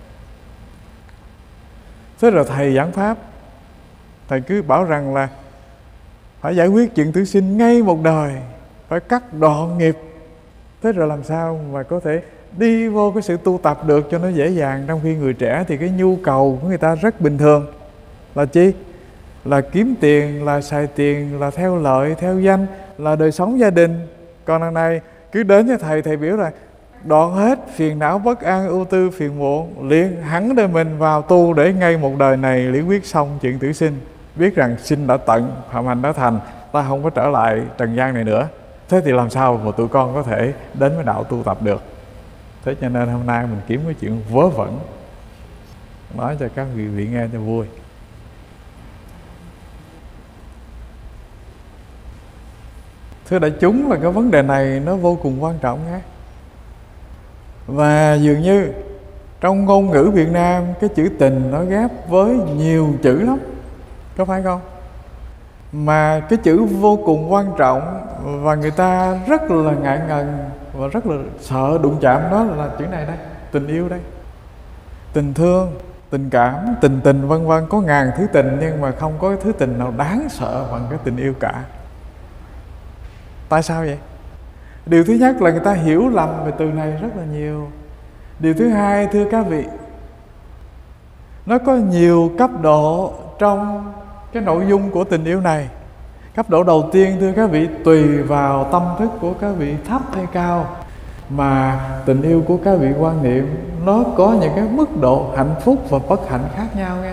Thế rồi thầy giảng pháp, thầy cứ bảo rằng là phải giải quyết chuyện tử sinh ngay một đời, phải cắt đoạn nghiệp. Thế rồi làm sao mà có thể đi vô cái sự tu tập được cho nó dễ dàng, trong khi người trẻ thì cái nhu cầu của người ta rất bình thường. Là chi? Là kiếm tiền, là xài tiền, là theo lợi, theo danh, là đời sống gia đình. Còn đằng này cứ đến với thầy, thầy biểu là đoạn hết phiền não bất an, ưu tư, phiền muộn, liền hẳn đời mình vào tu để ngay một đời này lý quyết xong chuyện tử sinh. Biết rằng sinh đã tận, phạm hạnh đã thành, ta không có trở lại trần gian này nữa. Thế thì làm sao mà tụi con có thể đến với đạo tu tập được? Thế cho nên hôm nay mình kiếm cái chuyện vớ vẩn nói cho các vị vị nghe cho vui. Thưa đại chúng, là cái vấn đề này nó vô cùng quan trọng nhé. Và dường như trong ngôn ngữ Việt Nam cái chữ tình nó ghép với nhiều chữ lắm, có phải không? Mà cái chữ vô cùng quan trọng và người ta rất là ngại ngần và rất là sợ đụng chạm đó là chữ này đây, tình yêu đây. Tình thương, tình cảm, tình tình vân vân, có ngàn thứ tình nhưng mà không có thứ tình nào đáng sợ bằng cái tình yêu cả. Tại sao vậy? Điều thứ nhất là người ta hiểu lầm về từ này rất là nhiều. Điều thứ hai, thưa các vị, nó có nhiều cấp độ trong cái nội dung của tình yêu này. Cấp độ đầu tiên, thưa các vị, tùy vào tâm thức của các vị thấp hay cao mà tình yêu của các vị quan niệm nó có những cái mức độ hạnh phúc và bất hạnh khác nhau nghe.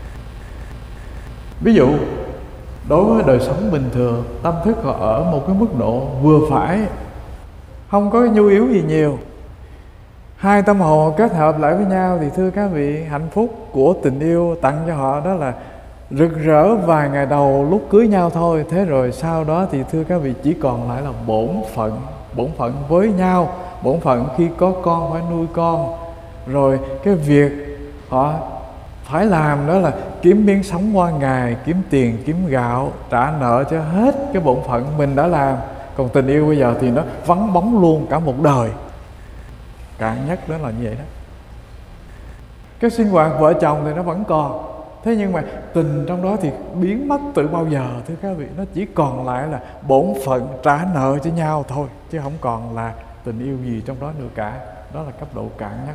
Ví dụ đối với đời sống bình thường, tâm thức họ ở một cái mức độ vừa phải, không có nhu yếu gì nhiều. Hai tâm hồn kết hợp lại với nhau thì thưa các vị, hạnh phúc của tình yêu tặng cho họ đó là rực rỡ vài ngày đầu lúc cưới nhau thôi. Thế rồi sau đó thì thưa các vị, chỉ còn lại là bổn phận. Bổn phận với nhau, bổn phận khi có con phải nuôi con. Rồi cái việc họ phải làm đó là kiếm miếng sống qua ngày, kiếm tiền, kiếm gạo, trả nợ cho hết cái bổn phận mình đã làm. Còn tình yêu bây giờ thì nó vắng bóng luôn cả một đời. Cạn nhất đó là như vậy đó. Cái sinh hoạt vợ chồng thì nó vẫn còn, thế nhưng mà tình trong đó thì biến mất từ bao giờ thưa các vị. Nó chỉ còn lại là bổn phận trả nợ cho nhau thôi, chứ không còn là tình yêu gì trong đó nữa cả. Đó là cấp độ cạn nhất.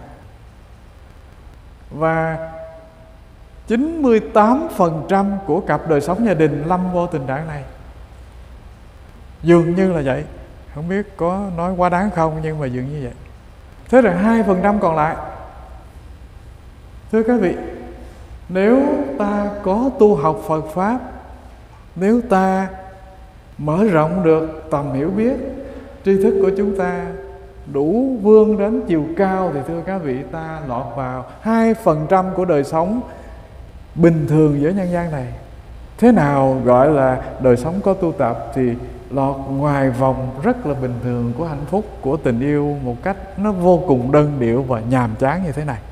Và chín mươi tám phần trăm của cặp đời sống gia đình lâm vô tình trạng này. Dường như là vậy. Không biết có nói quá đáng không, nhưng mà dường như vậy. Thế rồi hai phần trăm còn lại, thưa các vị, nếu ta có tu học Phật Pháp, nếu ta mở rộng được tầm hiểu biết, tri thức của chúng ta đủ vươn đến chiều cao, thì thưa các vị, ta lọt vào hai phần trăm của đời sống bình thường giữa nhân gian này. Thế nào gọi là đời sống có tu tập? Thì lọt ngoài vòng rất là bình thường của hạnh phúc, của tình yêu, một cách nó vô cùng đơn điệu và nhàm chán như thế này.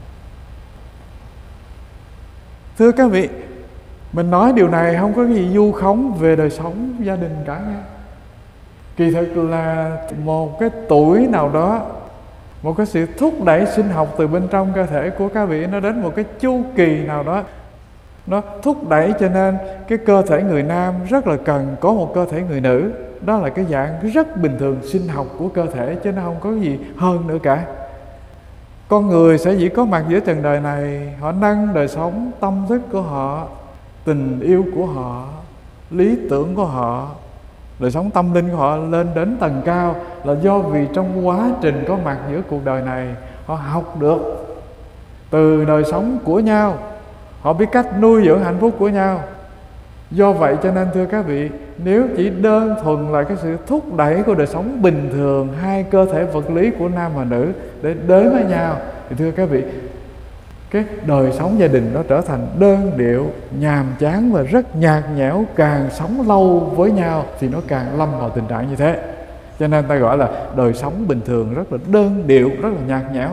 Thưa các vị, mình nói điều này không có gì vu khống về đời sống gia đình cả nha. Kỳ thực là một cái tuổi nào đó, một cái sự thúc đẩy sinh học từ bên trong cơ thể của các vị, nó đến một cái chu kỳ nào đó, nó thúc đẩy cho nên cái cơ thể người nam rất là cần có một cơ thể người nữ. Đó là cái dạng rất bình thường sinh học của cơ thể, chứ nó không có gì hơn nữa cả. Con người sẽ chỉ có mặt giữa trần đời này, họ nâng đời sống tâm thức của họ, tình yêu của họ, lý tưởng của họ, đời sống tâm linh của họ lên đến tầng cao, là do vì trong quá trình có mặt giữa cuộc đời này, họ học được từ đời sống của nhau, họ biết cách nuôi dưỡng hạnh phúc của nhau. Do vậy cho nên thưa các vị, nếu chỉ đơn thuần là cái sự thúc đẩy của đời sống bình thường, hai cơ thể vật lý của nam và nữ để đến với nhau, thì thưa các vị, cái đời sống gia đình nó trở thành đơn điệu, nhàm chán và rất nhạt nhẽo. Càng sống lâu với nhau thì nó càng lâm vào tình trạng như thế. Cho nên ta gọi là đời sống bình thường rất là đơn điệu, rất là nhạt nhẽo.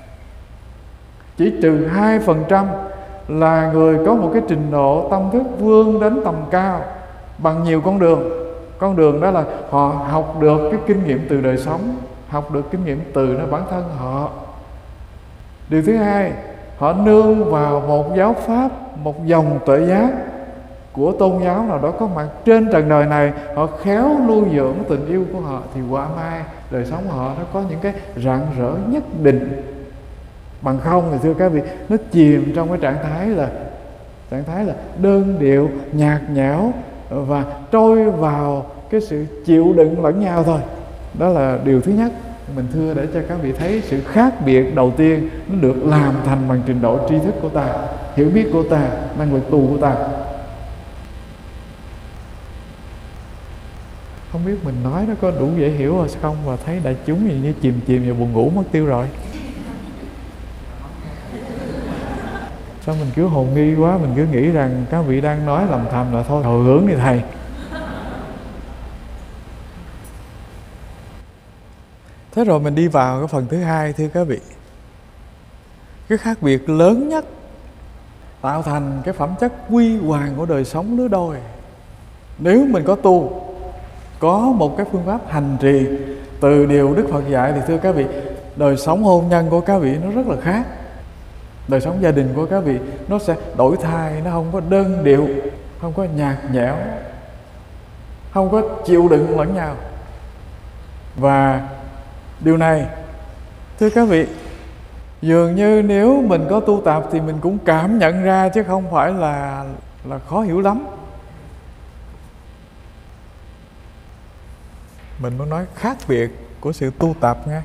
Chỉ trừ hai phần trăm là người có một cái trình độ tâm thức vươn đến tầm cao bằng nhiều con đường. Con đường đó là họ học được cái kinh nghiệm từ đời sống, học được kinh nghiệm từ nó bản thân họ. Điều thứ hai, họ nương vào một giáo pháp, một dòng tuệ giác của tôn giáo nào đó có mặt trên trần đời này, họ khéo nuôi dưỡng tình yêu của họ, thì quả mai đời sống họ nó có những cái rạng rỡ nhất định. Bằng không thì thưa các vị, nó chìm trong cái trạng thái là trạng thái là đơn điệu, nhạt nhẽo và trôi vào cái sự chịu đựng lẫn nhau thôi. Đó là điều thứ nhất mình thưa, để cho các vị thấy sự khác biệt đầu tiên nó được làm thành bằng trình độ tri thức của ta, hiểu biết của ta, năng lực tu của ta. Không biết mình nói nó có đủ dễ hiểu rồi không, và thấy đại chúng gì như chìm chìm vào buồn ngủ mất tiêu rồi. Sao mình cứ hồ nghi quá, mình cứ nghĩ rằng các vị đang nói lầm thầm là thôi hồi hướng đi thầy. Thế rồi mình đi vào cái phần thứ hai thưa các vị. Cái khác biệt lớn nhất tạo thành cái phẩm chất quy hoàng của đời sống lứa đôi. Nếu mình có tu, có một cái phương pháp hành trì từ điều Đức Phật dạy, thì thưa các vị, đời sống hôn nhân của các vị nó rất là khác. Đời sống gia đình của các vị nó sẽ đổi thay, nó không có đơn điệu, không có nhạt nhẽo, không có chịu đựng lẫn nhau. Và điều này thưa các vị, dường như nếu mình có tu tập thì mình cũng cảm nhận ra, chứ không phải là là khó hiểu lắm. Mình muốn nói khác biệt của sự tu tập nghe.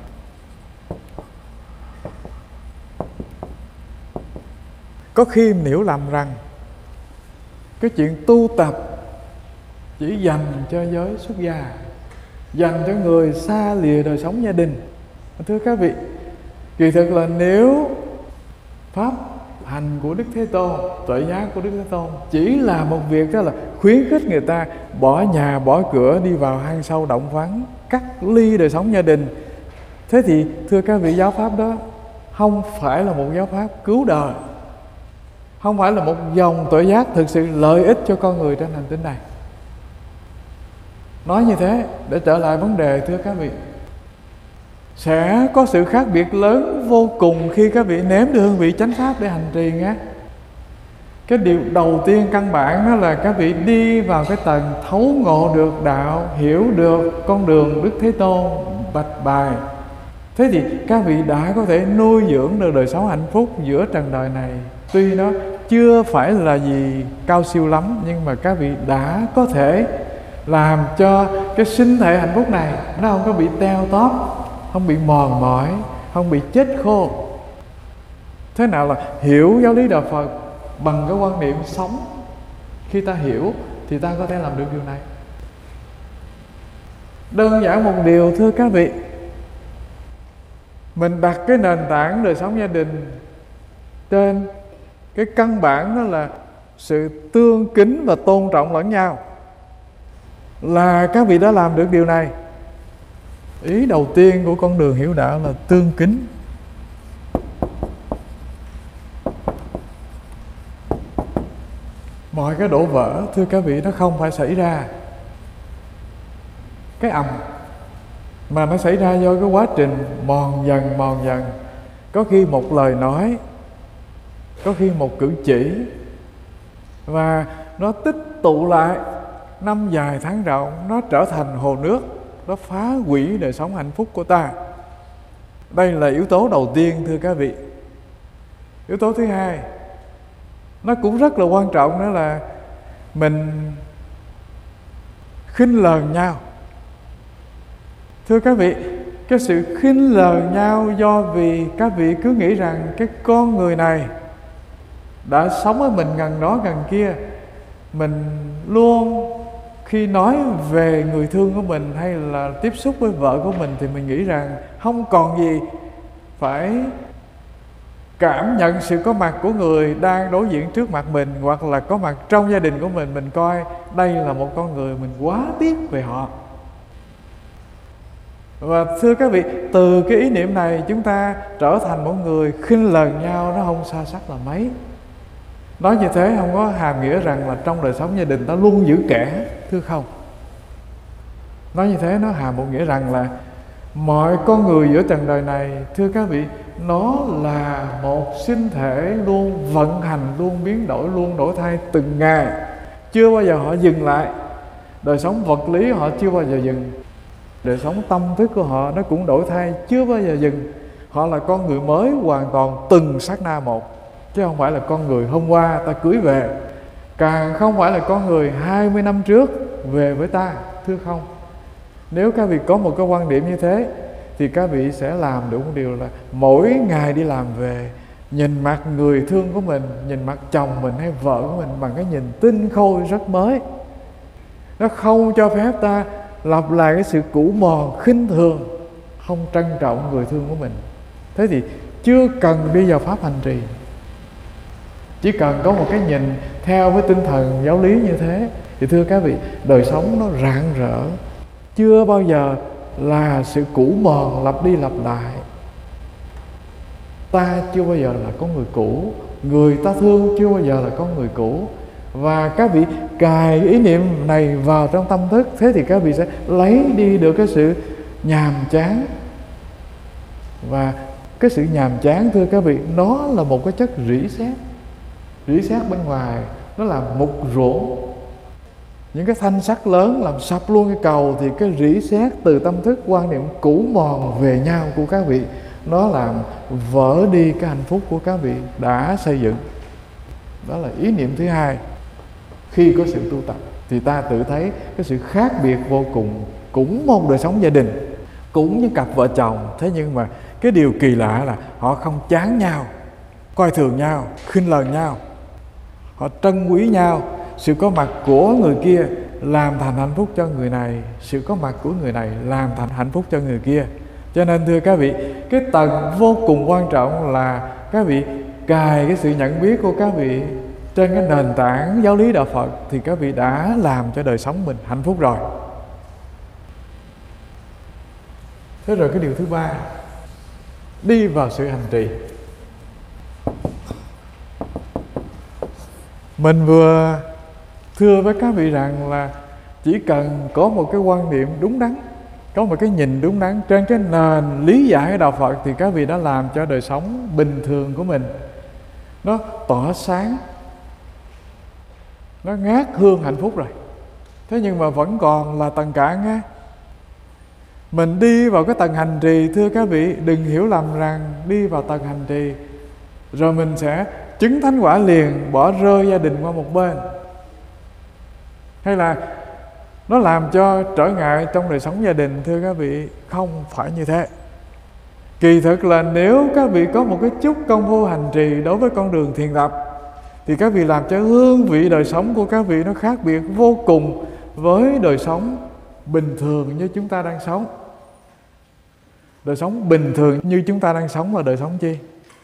Có khi mình hiểu lầm rằng cái chuyện tu tập chỉ dành cho giới xuất gia, dành cho người xa lìa đời sống gia đình. Thưa các vị, kỳ thực là nếu Pháp hành của Đức Thế Tôn, tuệ giác của Đức Thế Tôn chỉ là một việc đó là khuyến khích người ta bỏ nhà bỏ cửa đi vào hang sâu động vắng, cắt ly đời sống gia đình. Thế thì thưa các vị, giáo pháp đó không phải là một giáo pháp cứu đời, không phải là một dòng tuệ giác thực sự lợi ích cho con người trên hành tinh này. Nói như thế để trở lại vấn đề, thưa các vị, sẽ có sự khác biệt lớn vô cùng khi các vị nếm được hương vị chánh pháp để hành trì nhé. Cái điều đầu tiên căn bản đó là các vị đi vào cái tầng thấu ngộ được đạo, hiểu được con đường Đức Thế Tôn bạch bài. Thế thì các vị đã có thể nuôi dưỡng được đời sống hạnh phúc giữa trần đời này. Tuy nó chưa phải là gì cao siêu lắm, nhưng mà các vị đã có thể làm cho cái sinh thể hạnh phúc này nó không có bị teo tóp, không bị mòn mỏi, không bị chết khô. Thế nào là hiểu giáo lý đạo Phật bằng cái quan niệm sống? Khi ta hiểu thì ta có thể làm được điều này. Đơn giản một điều, thưa các vị, mình đặt cái nền tảng đời sống gia đình trên cái căn bản đó là sự tương kính và tôn trọng lẫn nhau, là các vị đã làm được điều này. Ý đầu tiên của con đường hiểu đạo là tương kính. Mọi cái đổ vỡ, thưa các vị, nó không phải xảy ra cái ầm, mà nó xảy ra do cái quá trình mòn dần mòn dần. Có khi một lời nói, có khi một cử chỉ, và nó tích tụ lại năm dài tháng rộng, nó trở thành hồ nước, nó phá hủy đời sống hạnh phúc của ta. Đây là yếu tố đầu tiên, thưa các vị. Yếu tố thứ hai, nó cũng rất là quan trọng, đó là mình khinh lờn nhau. Thưa các vị, cái sự khinh lờn nhau do vì các vị cứ nghĩ rằng cái con người này đã sống với mình gần đó gần kia. Mình luôn khi nói về người thương của mình hay là tiếp xúc với vợ của mình thì mình nghĩ rằng không còn gì phải cảm nhận sự có mặt của người đang đối diện trước mặt mình, hoặc là có mặt trong gia đình của mình. Mình coi đây là một con người mình quá tiếc về họ. Và thưa các vị, từ cái ý niệm này chúng ta trở thành một người khinh lờn nhau, nó không xa sắc là mấy. Nói như thế không có hàm nghĩa rằng là trong đời sống gia đình ta luôn giữ kẻ, thưa không. Nói như thế nó hàm một nghĩa rằng là mọi con người giữa trần đời này, thưa các vị, nó là một sinh thể luôn vận hành, luôn biến đổi, luôn đổi thay từng ngày. Chưa bao giờ họ dừng lại. Đời sống vật lý họ chưa bao giờ dừng. Đời sống tâm thức của họ nó cũng đổi thay, chưa bao giờ dừng. Họ là con người mới hoàn toàn từng sát na một, chứ không phải là con người hôm qua ta cưới về, càng không phải là con người hai mươi năm trước về với ta, thưa không. Nếu các vị có một cái quan điểm như thế thì các vị sẽ làm được một điều là mỗi ngày đi làm về, nhìn mặt người thương của mình, nhìn mặt chồng mình hay vợ của mình bằng cái nhìn tinh khôi rất mới. Nó không cho phép ta lặp lại cái sự cũ mòn, khinh thường, không trân trọng người thương của mình. Thế thì chưa cần đi vào pháp hành trì, chỉ cần có một cái nhìn theo với tinh thần giáo lý như thế thì thưa các vị, đời sống nó rạng rỡ, chưa bao giờ là sự cũ mòn lặp đi lặp lại. Ta chưa bao giờ là con người cũ, người ta thương chưa bao giờ là con người cũ. Và các vị cài ý niệm này vào trong tâm thức, thế thì các vị sẽ lấy đi được cái sự nhàm chán. Và cái sự nhàm chán, thưa các vị, nó là một cái chất rỉ sét. Rỉ sét bên ngoài nó làm mục ruỗng. Những cái thanh sắt lớn làm sập luôn cái cầu, thì cái rỉ sét từ tâm thức quan niệm cũ mòn về nhau của các vị, nó làm vỡ đi cái hạnh phúc của các vị đã xây dựng. Đó là ý niệm thứ hai. Khi có sự tu tập thì ta tự thấy cái sự khác biệt vô cùng. Cũng một đời sống gia đình, cũng như cặp vợ chồng, thế nhưng mà cái điều kỳ lạ là họ không chán nhau, coi thường nhau, khinh lờn nhau. Họ trân quý nhau. Sự có mặt của người kia làm thành hạnh phúc cho người này, sự có mặt của người này làm thành hạnh phúc cho người kia. Cho nên thưa các vị, cái tầng vô cùng quan trọng là các vị cài cái sự nhận biết của các vị trên cái nền tảng giáo lý đạo Phật thì các vị đã làm cho đời sống mình hạnh phúc rồi. Thế rồi cái điều thứ ba, đi vào sự hành trì. Mình vừa thưa với các vị rằng là chỉ cần có một cái quan niệm đúng đắn, có một cái nhìn đúng đắn trên cái nền lý giải của đạo Phật thì các vị đã làm cho đời sống bình thường của mình nó tỏa sáng, nó ngát hương hạnh phúc rồi. Thế nhưng mà vẫn còn là tầng cạn á. Mình đi vào cái tầng hành trì, thưa các vị, đừng hiểu lầm rằng đi vào tầng hành trì rồi mình sẽ chứng thánh quả liền, bỏ rơi gia đình qua một bên, hay là nó làm cho trở ngại trong đời sống gia đình. Thưa các vị, không phải như thế. Kỳ thực là nếu các vị có một cái chút công phu hành trì đối với con đường thiền tập thì các vị làm cho hương vị đời sống của các vị nó khác biệt vô cùng với đời sống bình thường như chúng ta đang sống. Đời sống bình thường như chúng ta đang sống là đời sống chi?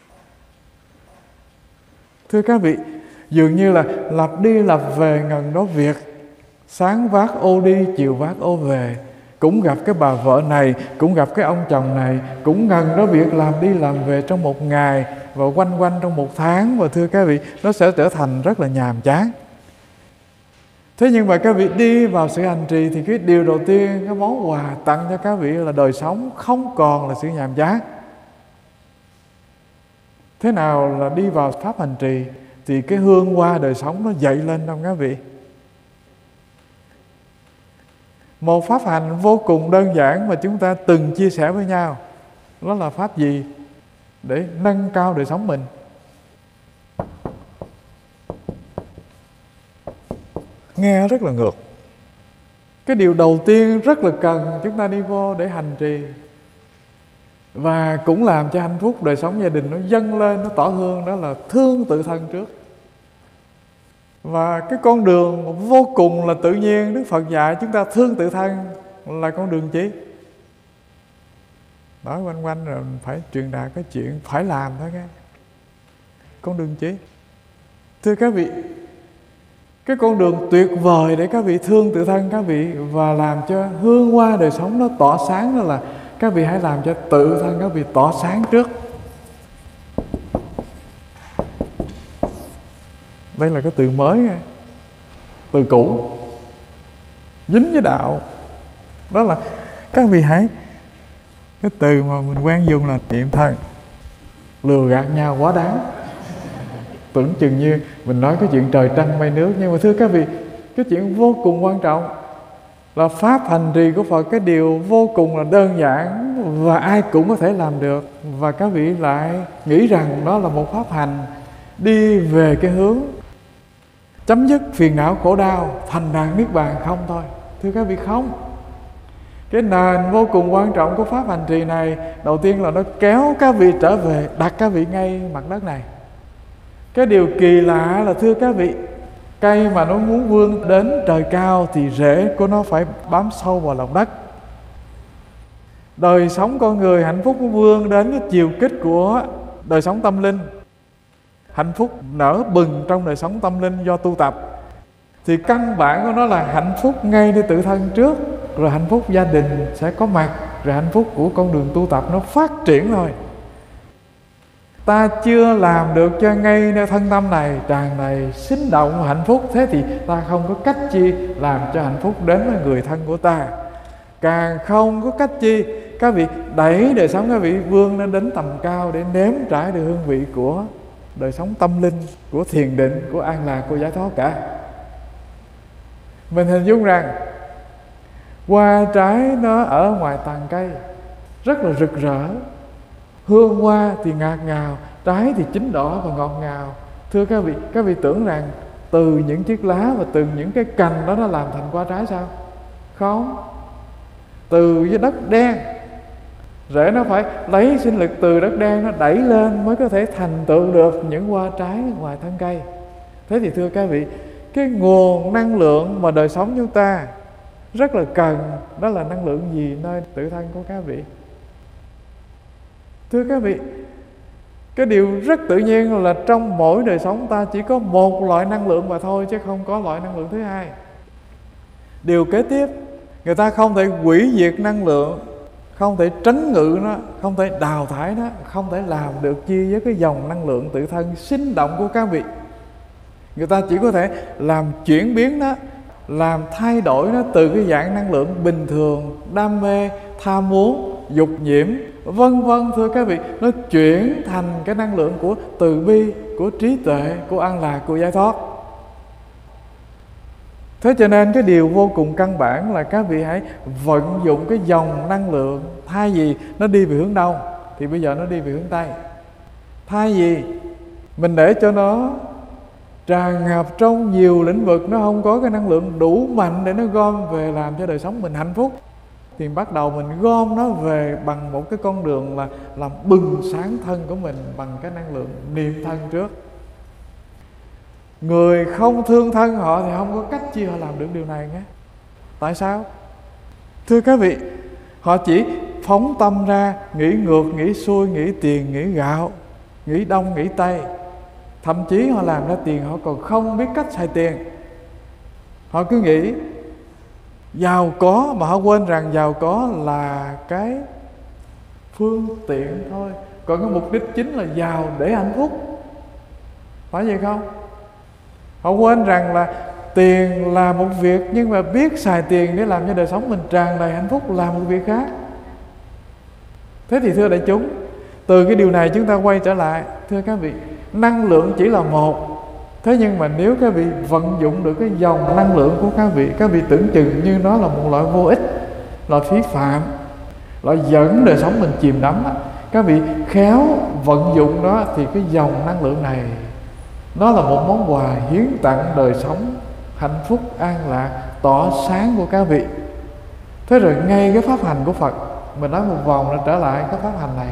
Thưa các vị, dường như là lặp đi lặp về ngần đó việc, sáng vác ô đi, chiều vác ô về, cũng gặp cái bà vợ này, cũng gặp cái ông chồng này, cũng ngần đó việc làm đi làm về trong một ngày và quanh quanh trong một tháng. Và thưa các vị, nó sẽ trở thành rất là nhàm chán. Thế nhưng mà các vị đi vào sự hành trì thì cái điều đầu tiên, cái món quà tặng cho các vị là đời sống không còn là sự nhàm chán. Thế nào là đi vào pháp hành trì? Thì cái hương hoa đời sống nó dậy lên trong các vị. Một pháp hành vô cùng đơn giản mà chúng ta từng chia sẻ với nhau, đó là pháp gì? Để nâng cao đời sống mình. Nghe rất là ngược. Cái điều đầu tiên rất là cần chúng ta đi vô để hành trì, và cũng làm cho hạnh phúc đời sống gia đình nó dâng lên, nó tỏ hương, đó là thương tự thân trước. Và cái con đường vô cùng là tự nhiên Đức Phật dạy chúng ta thương tự thân là con đường chi? Nói quanh quanh rồi phải truyền đạt cái chuyện phải làm thôi nghe. Con đường chi? Thưa các vị, cái con đường tuyệt vời để các vị thương tự thân các vị và làm cho hương hoa đời sống nó tỏa sáng, đó là các vị hãy làm cho tự thân các vị tỏa sáng trước. Đây là cái từ mới nghe. Từ cũ dính với đạo, đó là các vị hãy, cái từ mà mình quen dùng là niệm thân. Lừa gạt nhau quá đáng. Tưởng chừng như mình nói cái chuyện trời trăng mây nước, nhưng mà thưa các vị, cái chuyện vô cùng quan trọng là pháp hành trì của Phật. Cái điều vô cùng là đơn giản và ai cũng có thể làm được, và các vị lại nghĩ rằng đó là một pháp hành đi về cái hướng chấm dứt phiền não khổ đau, thành đạt niết bàn không thôi. Thưa các vị, không. Cái nền vô cùng quan trọng của pháp hành trì này, đầu tiên là nó kéo các vị trở về, đặt các vị ngay mặt đất này. Cái điều kỳ lạ là thưa các vị, cây mà nó muốn vươn đến trời cao thì rễ của nó phải bám sâu vào lòng đất. Đời sống con người hạnh phúc vươn đến cái chiều kích của đời sống tâm linh, hạnh phúc nở bừng trong đời sống tâm linh do tu tập, thì căn bản của nó là hạnh phúc ngay nơi tự thân trước, rồi hạnh phúc gia đình sẽ có mặt, rồi hạnh phúc của con đường tu tập nó phát triển thôi. Ta chưa làm được cho ngay nơi thân tâm này tràn đầy sinh động hạnh phúc, thế thì ta không có cách chi làm cho hạnh phúc đến với người thân của ta. Càng không có cách chi các vị đẩy đời sống các vị vươn lên đến tầm cao để nếm trải được hương vị của đời sống tâm linh, của thiền định, của an lạc, của giải thoát cả. Mình hình dung rằng hoa trái nó ở ngoài tàn cây rất là rực rỡ, hương hoa thì ngạt ngào, trái thì chín đỏ và ngọt ngào. Thưa các vị, các vị tưởng rằng từ những chiếc lá và từ những cái cành đó nó làm thành hoa trái sao? Không. Từ cái đất đen, rễ nó phải lấy sinh lực từ đất đen nó đẩy lên mới có thể thành tựu được những hoa trái ngoài thân cây. Thế thì thưa các vị, cái nguồn năng lượng mà đời sống chúng ta rất là cần, đó là năng lượng gì nơi tự thân của các vị? Thưa các vị, Cái điều rất tự nhiên là trong mỗi đời sống ta chỉ có một loại năng lượng mà thôi, chứ không có loại năng lượng thứ hai. Điều kế tiếp, người ta không thể hủy diệt năng lượng, không thể trấn ngự nó, không thể đào thải nó, không thể làm được chi với cái dòng năng lượng tự thân sinh động của các vị. Người ta chỉ có thể làm chuyển biến nó, làm thay đổi nó từ cái dạng năng lượng bình thường, đam mê, tham muốn, dục nhiễm, vân vân thưa các vị, nó chuyển thành cái năng lượng của từ bi, của trí tuệ, của an lạc, của giải thoát. Thế cho nên cái điều vô cùng căn bản là các vị hãy vận dụng cái dòng năng lượng. Thay vì nó đi về hướng đông thì bây giờ nó đi về hướng tây. Thay vì mình để cho nó tràn ngập trong nhiều lĩnh vực, nó không có cái năng lượng đủ mạnh để nó gom về làm cho đời sống mình hạnh phúc, thì bắt đầu mình gom nó về bằng một cái con đường là làm bừng sáng thân của mình bằng cái năng lượng niệm thân trước. Người không thương thân họ thì không có cách chi họ làm được điều này nhé. Tại sao? Thưa các vị, họ chỉ phóng tâm ra, nghĩ ngược, nghĩ xuôi, nghĩ tiền, nghĩ gạo, nghĩ đông, nghĩ tây. Thậm chí họ làm ra tiền họ còn không biết cách xài tiền. Họ cứ nghĩ giàu có, mà họ quên rằng giàu có là cái phương tiện thôi, còn cái mục đích chính là giàu để hạnh phúc. Phải vậy không? Họ quên rằng là tiền là một việc, nhưng mà biết xài tiền để làm cho đời sống mình tràn đầy hạnh phúc là một việc khác. Thế thì thưa đại chúng, từ cái điều này chúng ta quay trở lại, thưa các vị, năng lượng chỉ là một. Thế nhưng mà nếu các vị vận dụng được cái dòng năng lượng của các vị, các vị tưởng chừng như nó là một loại vô ích, loại phí phạm, loại dẫn đời sống mình chìm đắm. Các vị khéo vận dụng nó thì cái dòng năng lượng này nó là một món quà hiến tặng đời sống hạnh phúc, an lạc, tỏ sáng của các vị. Thế rồi ngay cái pháp hành của Phật, mình nói một vòng là trở lại cái pháp hành này.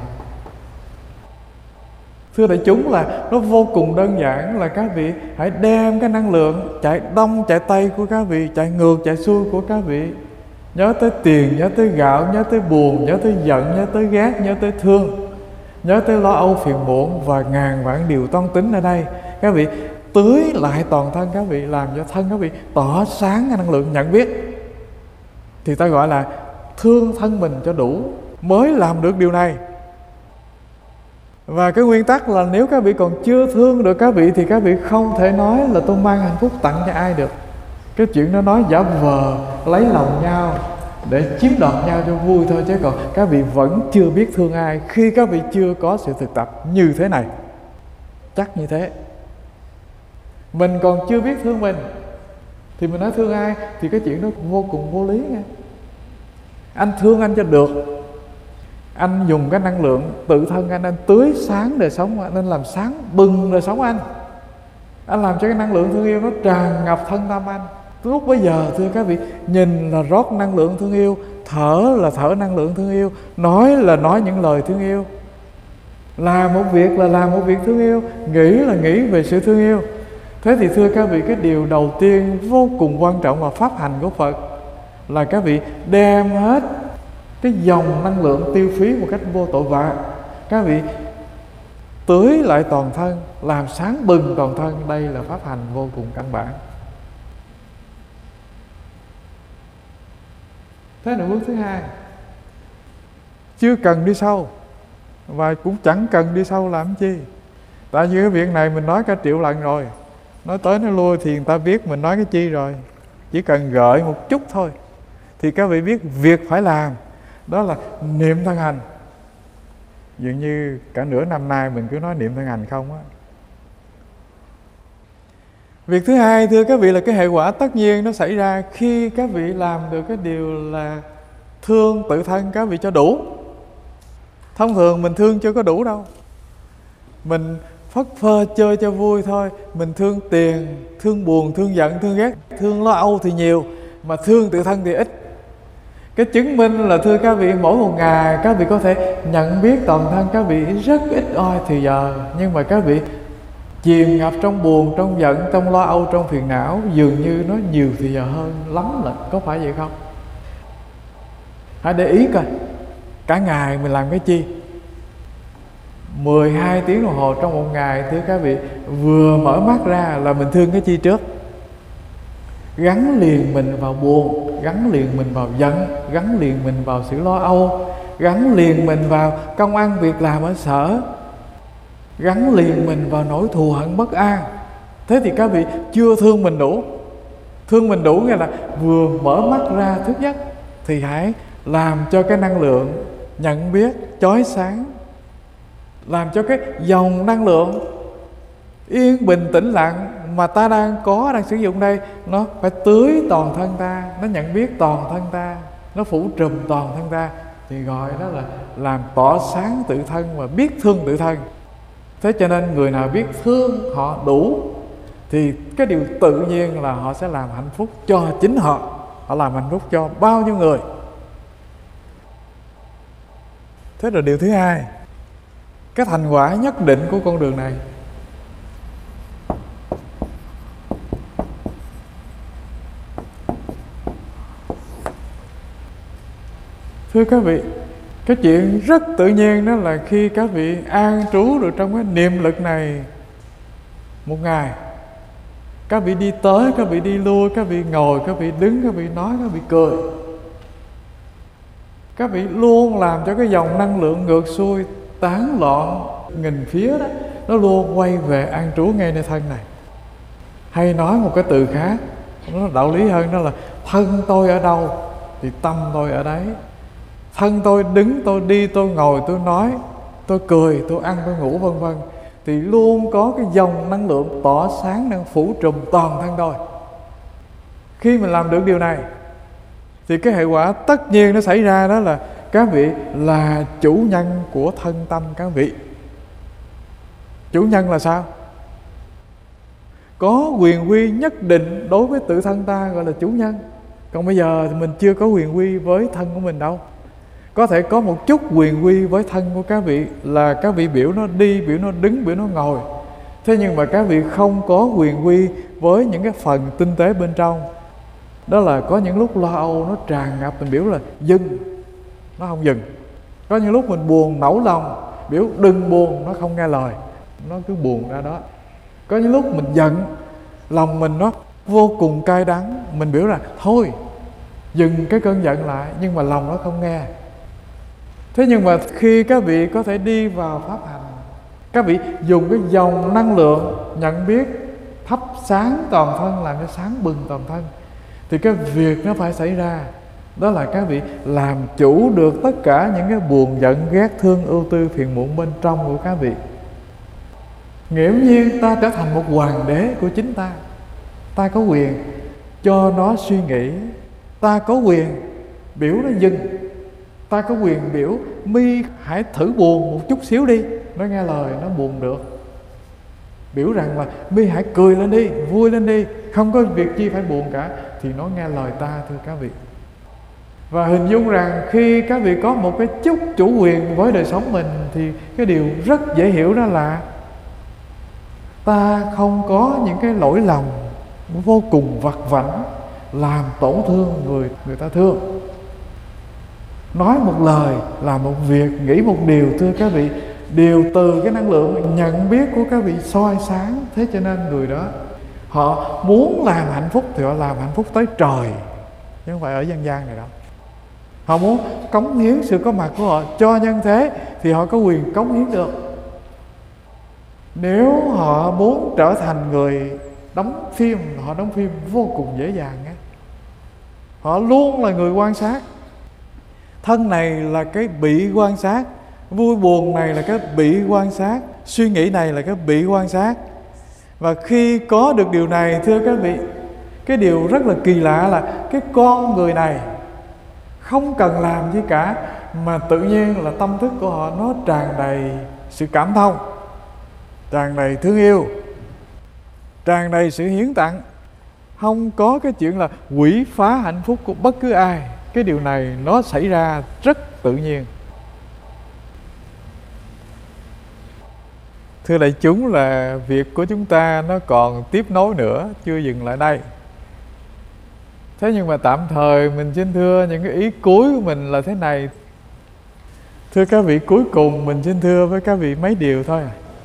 Thưa đại chúng, là nó vô cùng đơn giản, là các vị hãy đem cái năng lượng chạy đông chạy tây của các vị, chạy ngược chạy xuôi của các vị, nhớ tới tiền, nhớ tới gạo, nhớ tới buồn, nhớ tới giận, nhớ tới ghét, nhớ tới thương, nhớ tới lo âu phiền muộn và ngàn vạn điều toan tính ở đây. Các vị tưới lại toàn thân các vị, làm cho thân các vị tỏ sáng cái năng lượng nhận biết. Thì ta gọi là thương thân mình cho đủ mới làm được điều này. Và cái nguyên tắc là nếu các vị còn chưa thương được các vị thì các vị không thể nói là tôi mang hạnh phúc tặng cho ai được. Cái chuyện đó nói giả vờ lấy lòng nhau để chiếm đoạt nhau cho vui thôi, chứ còn các vị vẫn chưa biết thương ai khi các vị chưa có sự thực tập như thế này. Chắc như thế. Mình còn chưa biết thương mình thì mình nói thương ai thì cái chuyện đó vô cùng vô lý nha. Anh thương anh cho được, anh dùng cái năng lượng tự thân anh, anh tưới sáng đời sống anh, anh làm sáng bừng đời sống anh. Anh làm cho cái năng lượng thương yêu nó tràn ngập thân tâm anh. Lúc bây giờ thưa các vị, nhìn là rót năng lượng thương yêu, thở là thở năng lượng thương yêu, nói là nói những lời thương yêu, làm một việc là làm một việc thương yêu, nghĩ là nghĩ về sự thương yêu. Thế thì thưa các vị, cái điều đầu tiên vô cùng quan trọng và pháp hành của Phật là các vị đem hết cái dòng năng lượng tiêu phí một cách vô tội vạ, các vị tưới lại toàn thân, làm sáng bừng toàn thân. Đây là pháp hành vô cùng căn bản. Thế là bước thứ hai. Chưa cần đi sâu, và cũng chẳng cần đi sâu làm chi. Tại vì cái việc này mình nói cả triệu lần rồi, nói tới nói lui thì người ta biết mình nói cái chi rồi. Chỉ cần gợi một chút thôi thì các vị biết việc phải làm, đó là niệm thân hành. Dường như cả nửa năm nay mình cứ nói niệm thân hành không á. Việc thứ hai thưa các vị là cái hệ quả tất nhiên nó xảy ra khi các vị làm được cái điều là thương tự thân các vị cho đủ. Thông thường mình thương chưa có đủ đâu. Mình phất phơ chơi cho vui thôi. Mình thương tiền, thương buồn, thương giận, thương ghét, thương lo âu thì nhiều, mà thương tự thân thì ít. Cái chứng minh là thưa các vị, mỗi một ngày các vị có thể nhận biết toàn thân các vị rất ít oi thì giờ, nhưng mà các vị chìm ngập trong buồn, trong giận, trong lo âu, trong phiền não, dường như nó nhiều thì giờ hơn lắm là, có phải vậy không? Hãy để ý coi, cả ngày mình làm cái chi? mười hai tiếng đồng hồ trong một ngày, thưa các vị, vừa mở mắt ra là mình thương cái chi trước. Gắn liền mình vào buồn, gắn liền mình vào giận, gắn liền mình vào sự lo âu, gắn liền mình vào công ăn việc làm ở sở, gắn liền mình vào nỗi thù hận bất an. Thế thì các vị chưa thương mình đủ. Thương mình đủ nghĩa là vừa mở mắt ra thức giấc thì hãy làm cho cái năng lượng nhận biết chói sáng, làm cho cái dòng năng lượng yên bình tĩnh lặng mà ta đang có, đang sử dụng đây, nó phải tưới toàn thân ta, nó nhận biết toàn thân ta, nó phủ trùm toàn thân ta, thì gọi đó là làm tỏ sáng tự thân và biết thương tự thân. Thế cho nên người nào biết thương họ đủ thì cái điều tự nhiên là họ sẽ làm hạnh phúc cho chính họ, họ làm hạnh phúc cho bao nhiêu người. Thế rồi điều thứ hai, cái thành quả nhất định của con đường này, thưa các vị, cái chuyện rất tự nhiên đó là khi các vị an trú được trong cái niệm lực này một ngày, các vị đi tới, các vị đi lui, các vị ngồi, các vị đứng, các vị nói, các vị cười, các vị luôn làm cho cái dòng năng lượng ngược xuôi tán loạn nghìn phía đó, nó luôn quay về an trú ngay nơi thân này. Hay nói một cái từ khác, nó đạo lý hơn, đó là thân tôi ở đâu thì tâm tôi ở đấy. Thân tôi đứng, tôi đi, tôi ngồi, tôi nói, tôi cười, tôi ăn, tôi ngủ, vân vân, thì luôn có cái dòng năng lượng tỏ sáng đang phủ trùm toàn thân tôi. Khi mình làm được điều này thì cái hệ quả tất nhiên nó xảy ra đó là các vị là chủ nhân của thân tâm các vị. Chủ nhân là sao? Có quyền quy nhất định đối với tự thân ta gọi là chủ nhân. Còn bây giờ thì mình chưa có quyền quy với thân của mình đâu. Có thể có một chút quyền quy với thân của các vị là các vị biểu nó đi, biểu nó đứng, biểu nó ngồi. Thế nhưng mà các vị không có quyền quy với những cái phần tinh tế bên trong. Đó là có những lúc lo âu nó tràn ngập, mình biểu là dừng, nó không dừng. Có những lúc mình buồn nẫu lòng, biểu đừng buồn, nó không nghe lời, nó cứ buồn ra đó. Có những lúc mình giận, lòng mình nó vô cùng cay đắng, mình biểu là thôi dừng cái cơn giận lại, nhưng mà lòng nó không nghe. Thế nhưng mà khi các vị có thể đi vào pháp hành, các vị dùng cái dòng năng lượng nhận biết thắp sáng toàn thân, làm cho sáng bừng toàn thân, thì cái việc nó phải xảy ra đó là các vị làm chủ được tất cả những cái buồn giận ghét thương ưu tư phiền muộn bên trong của các vị. Nghiễm nhiên ta trở thành một hoàng đế của chính ta. Ta có quyền cho nó suy nghĩ, ta có quyền biểu nó dừng, ta có quyền biểu mi hãy thử buồn một chút xíu đi, nó nghe lời, nó buồn được. Biểu rằng là mi hãy cười lên đi, vui lên đi, không có việc chi phải buồn cả, thì nó nghe lời ta, thưa các vị. Và hình dung rằng khi các vị có một cái chút chủ quyền với đời sống mình, thì cái điều rất dễ hiểu đó là ta không có những cái lỗi lầm vô cùng vặt vãnh làm tổn thương người người ta thương. Nói một lời, làm một việc, nghĩ một điều, thưa các vị, đều từ cái năng lượng nhận biết của các vị soi sáng. Thế cho nên người đó họ muốn làm hạnh phúc thì họ làm hạnh phúc tới trời, chứ không phải ở dân gian này đâu. Họ muốn cống hiến sự có mặt của họ cho nhân thế thì họ có quyền cống hiến được. Nếu họ muốn trở thành người đóng phim, họ đóng phim vô cùng dễ dàng ấy. Họ luôn là người quan sát. Thân này là cái bị quan sát, vui buồn này là cái bị quan sát, suy nghĩ này là cái bị quan sát. Và khi có được điều này, thưa các vị, cái điều rất là kỳ lạ là cái con người này không cần làm gì cả, mà tự nhiên là tâm thức của họ nó tràn đầy sự cảm thông, tràn đầy thương yêu, tràn đầy sự hiến tặng. Không có cái chuyện là quỷ phá hạnh phúc của bất cứ ai. Cái điều này nó xảy ra rất tự nhiên. Thưa đại chúng, là việc của chúng ta nó còn tiếp nối nữa, chưa dừng lại đây. Thế nhưng mà tạm thời mình xin thưa những cái ý cuối của mình là thế này. Thưa các vị, cuối cùng mình xin thưa với các vị mấy điều thôi.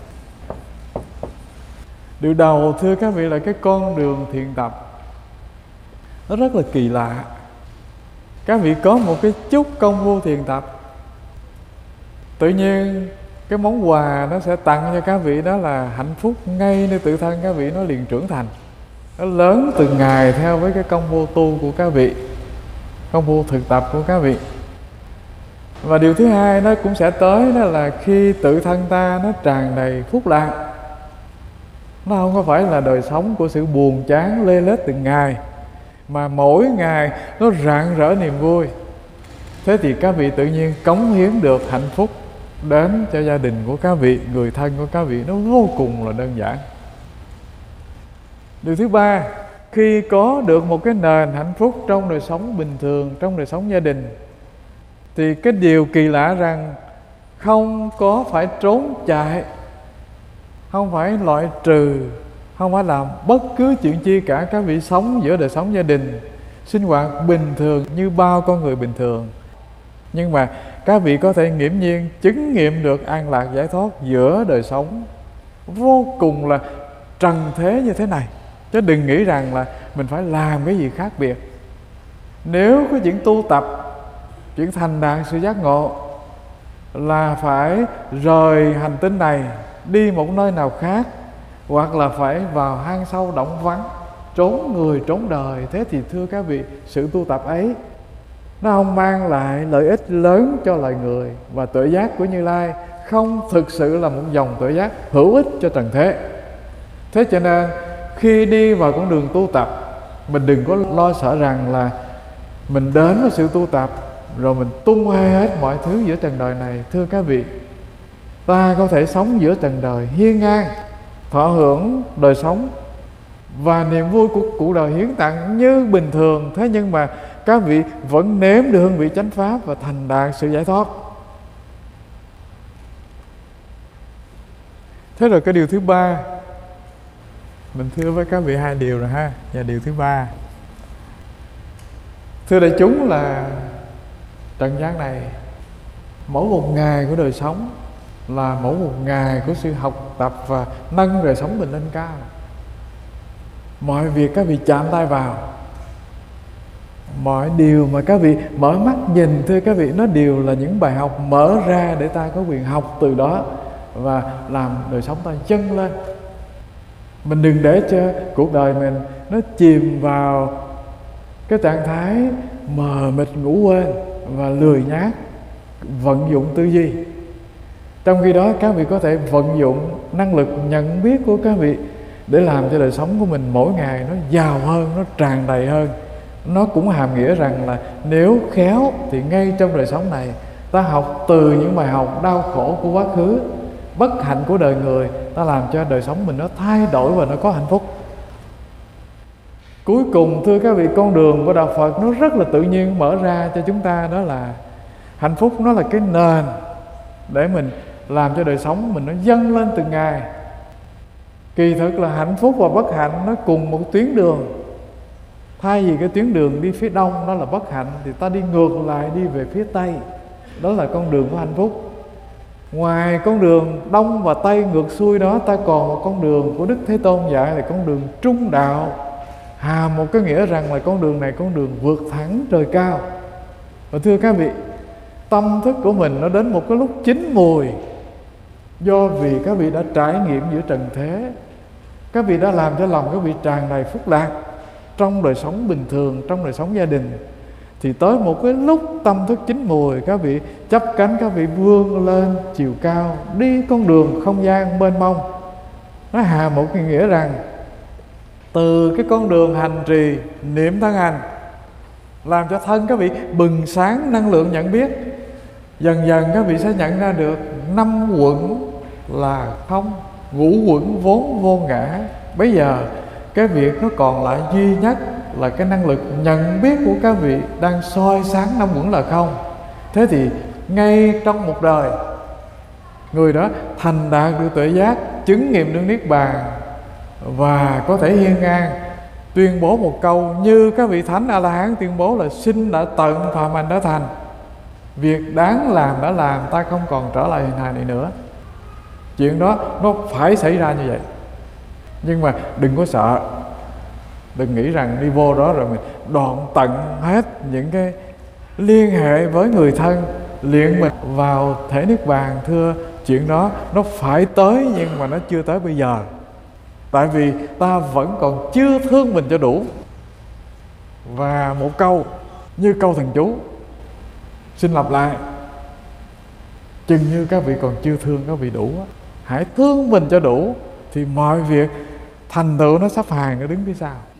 Điều đầu thưa các vị là cái con đường thiền tập nó rất là kỳ lạ. Các vị có một cái chút công phu thiền tập, tự nhiên cái món quà nó sẽ tặng cho các vị đó là hạnh phúc ngay nơi tự thân các vị, nó liền trưởng thành, nó lớn từng ngày theo với cái công phu tu của các vị, công phu thực tập của các vị. Và điều thứ hai nó cũng sẽ tới, đó là khi tự thân ta nó tràn đầy phúc lạc, nó không có phải là đời sống của sự buồn chán lê lết từng ngày, mà mỗi ngày nó rạng rỡ niềm vui. Thế thì các vị tự nhiên cống hiến được hạnh phúc đến cho gia đình của các vị, người thân của các vị, nó vô cùng là đơn giản. Điều thứ ba, khi có được một cái nền hạnh phúc trong đời sống bình thường, trong đời sống gia đình, thì cái điều kỳ lạ rằng không có phải trốn chạy, không phải loại trừ, không phải làm bất cứ chuyện chi cả. Các vị sống giữa đời sống gia đình, sinh hoạt bình thường như bao con người bình thường, nhưng mà các vị có thể nghiễm nhiên chứng nghiệm được an lạc giải thoát giữa đời sống vô cùng là trần thế như thế này. Chứ đừng nghĩ rằng là mình phải làm cái gì khác biệt. Nếu có chuyện tu tập, chuyện thành đạt sự giác ngộ là phải rời hành tinh này, đi một nơi nào khác, hoặc là phải vào hang sâu động vắng, trốn người trốn đời, thế thì thưa các vị, sự tu tập ấy nó không mang lại lợi ích lớn cho loài người, và tuệ giác của Như Lai không thực sự là một dòng tuệ giác hữu ích cho trần thế. Thế cho nên khi đi vào con đường tu tập, mình đừng có lo sợ rằng là mình đến với sự tu tập rồi mình tung hoê hết mọi thứ giữa trần đời này. Thưa các vị, ta có thể sống giữa trần đời hiên ngang, thọ hưởng đời sống và niềm vui của cuộc đời hiến tặng như bình thường, thế nhưng mà các vị vẫn nếm được hương vị chánh pháp và thành đạt sự giải thoát. Thế rồi cái điều thứ ba, mình thưa với các vị hai điều rồi ha. Và điều thứ ba, thưa đại chúng, là trần gian này, mỗi một ngày của đời sống là mỗi một ngày của sự học tập và nâng đời sống mình lên cao. Mọi việc các vị chạm tay vào, mọi điều mà các vị mở mắt nhìn, thưa các vị, nó đều là những bài học mở ra để ta có quyền học từ đó và làm đời sống ta dâng lên. Mình đừng để cho cuộc đời mình nó chìm vào cái trạng thái mờ mịt, ngủ quên và lười nhác vận dụng tư duy. Trong khi đó các vị có thể vận dụng năng lực nhận biết của các vị để làm cho đời sống của mình mỗi ngày nó giàu hơn, nó tràn đầy hơn. Nó cũng hàm nghĩa rằng là nếu khéo thì ngay trong đời sống này ta học từ những bài học đau khổ của quá khứ, bất hạnh của đời người, ta làm cho đời sống mình nó thay đổi và nó có hạnh phúc. Cuối cùng thưa các vị, con đường của Đạo Phật nó rất là tự nhiên mở ra cho chúng ta, đó là hạnh phúc. Nó là cái nền để mình làm cho đời sống mình nó dâng lên từng ngày. Kỳ thực là hạnh phúc và bất hạnh nó cùng một tuyến đường. Thay vì cái tuyến đường đi phía đông đó là bất hạnh, thì ta đi ngược lại, đi về phía tây, đó là con đường của hạnh phúc. Ngoài con đường đông và tây ngược xuôi đó, ta còn một con đường của Đức Thế Tôn dạy là con đường trung đạo, hàm một cái nghĩa rằng là con đường này con đường vượt thẳng trời cao. Và thưa các vị, tâm thức của mình nó đến một cái lúc chín mùi, do vì các vị đã trải nghiệm giữa trần thế, các vị đã làm cho lòng các vị tràn đầy phúc lạc trong đời sống bình thường, trong đời sống gia đình. Thì tới một cái lúc tâm thức chín mùi, các vị chắp cánh, các vị vươn lên chiều cao, đi con đường không gian mênh mông. Nó hàm một cái nghĩa rằng từ cái con đường hành trì niệm thân hành, làm cho thân các vị bừng sáng năng lượng nhận biết, dần dần các vị sẽ nhận ra được năm quẩn là không, ngũ quẩn vốn vô ngã. Bây giờ cái việc nó còn lại duy nhất là cái năng lực nhận biết của các vị đang soi sáng năm quẩn là không. Thế thì ngay trong một đời, người đó thành đạt được tuệ giác, chứng nghiệm được niết bàn, và có thể hiên ngang tuyên bố một câu như các vị thánh A La Hán tuyên bố là sinh đã tận, phạm hành đã thành. Việc đáng làm đã làm, ta không còn trở lại hình hài này nữa. Chuyện đó nó phải xảy ra như vậy. Nhưng mà đừng có sợ, đừng nghĩ rằng đi vô đó rồi mình đoạn tận hết những cái liên hệ với người thân, luyện mình vào thể niết bàn. Thưa, chuyện đó nó phải tới, nhưng mà nó chưa tới bây giờ. Tại vì ta vẫn còn chưa thương mình cho đủ. Và một câu như câu thần chú, xin lặp lại, chừng như các vị còn chưa thương các vị đủ, hãy thương mình cho đủ, thì mọi việc thành tựu nó sắp hàng, nó đứng phía sau.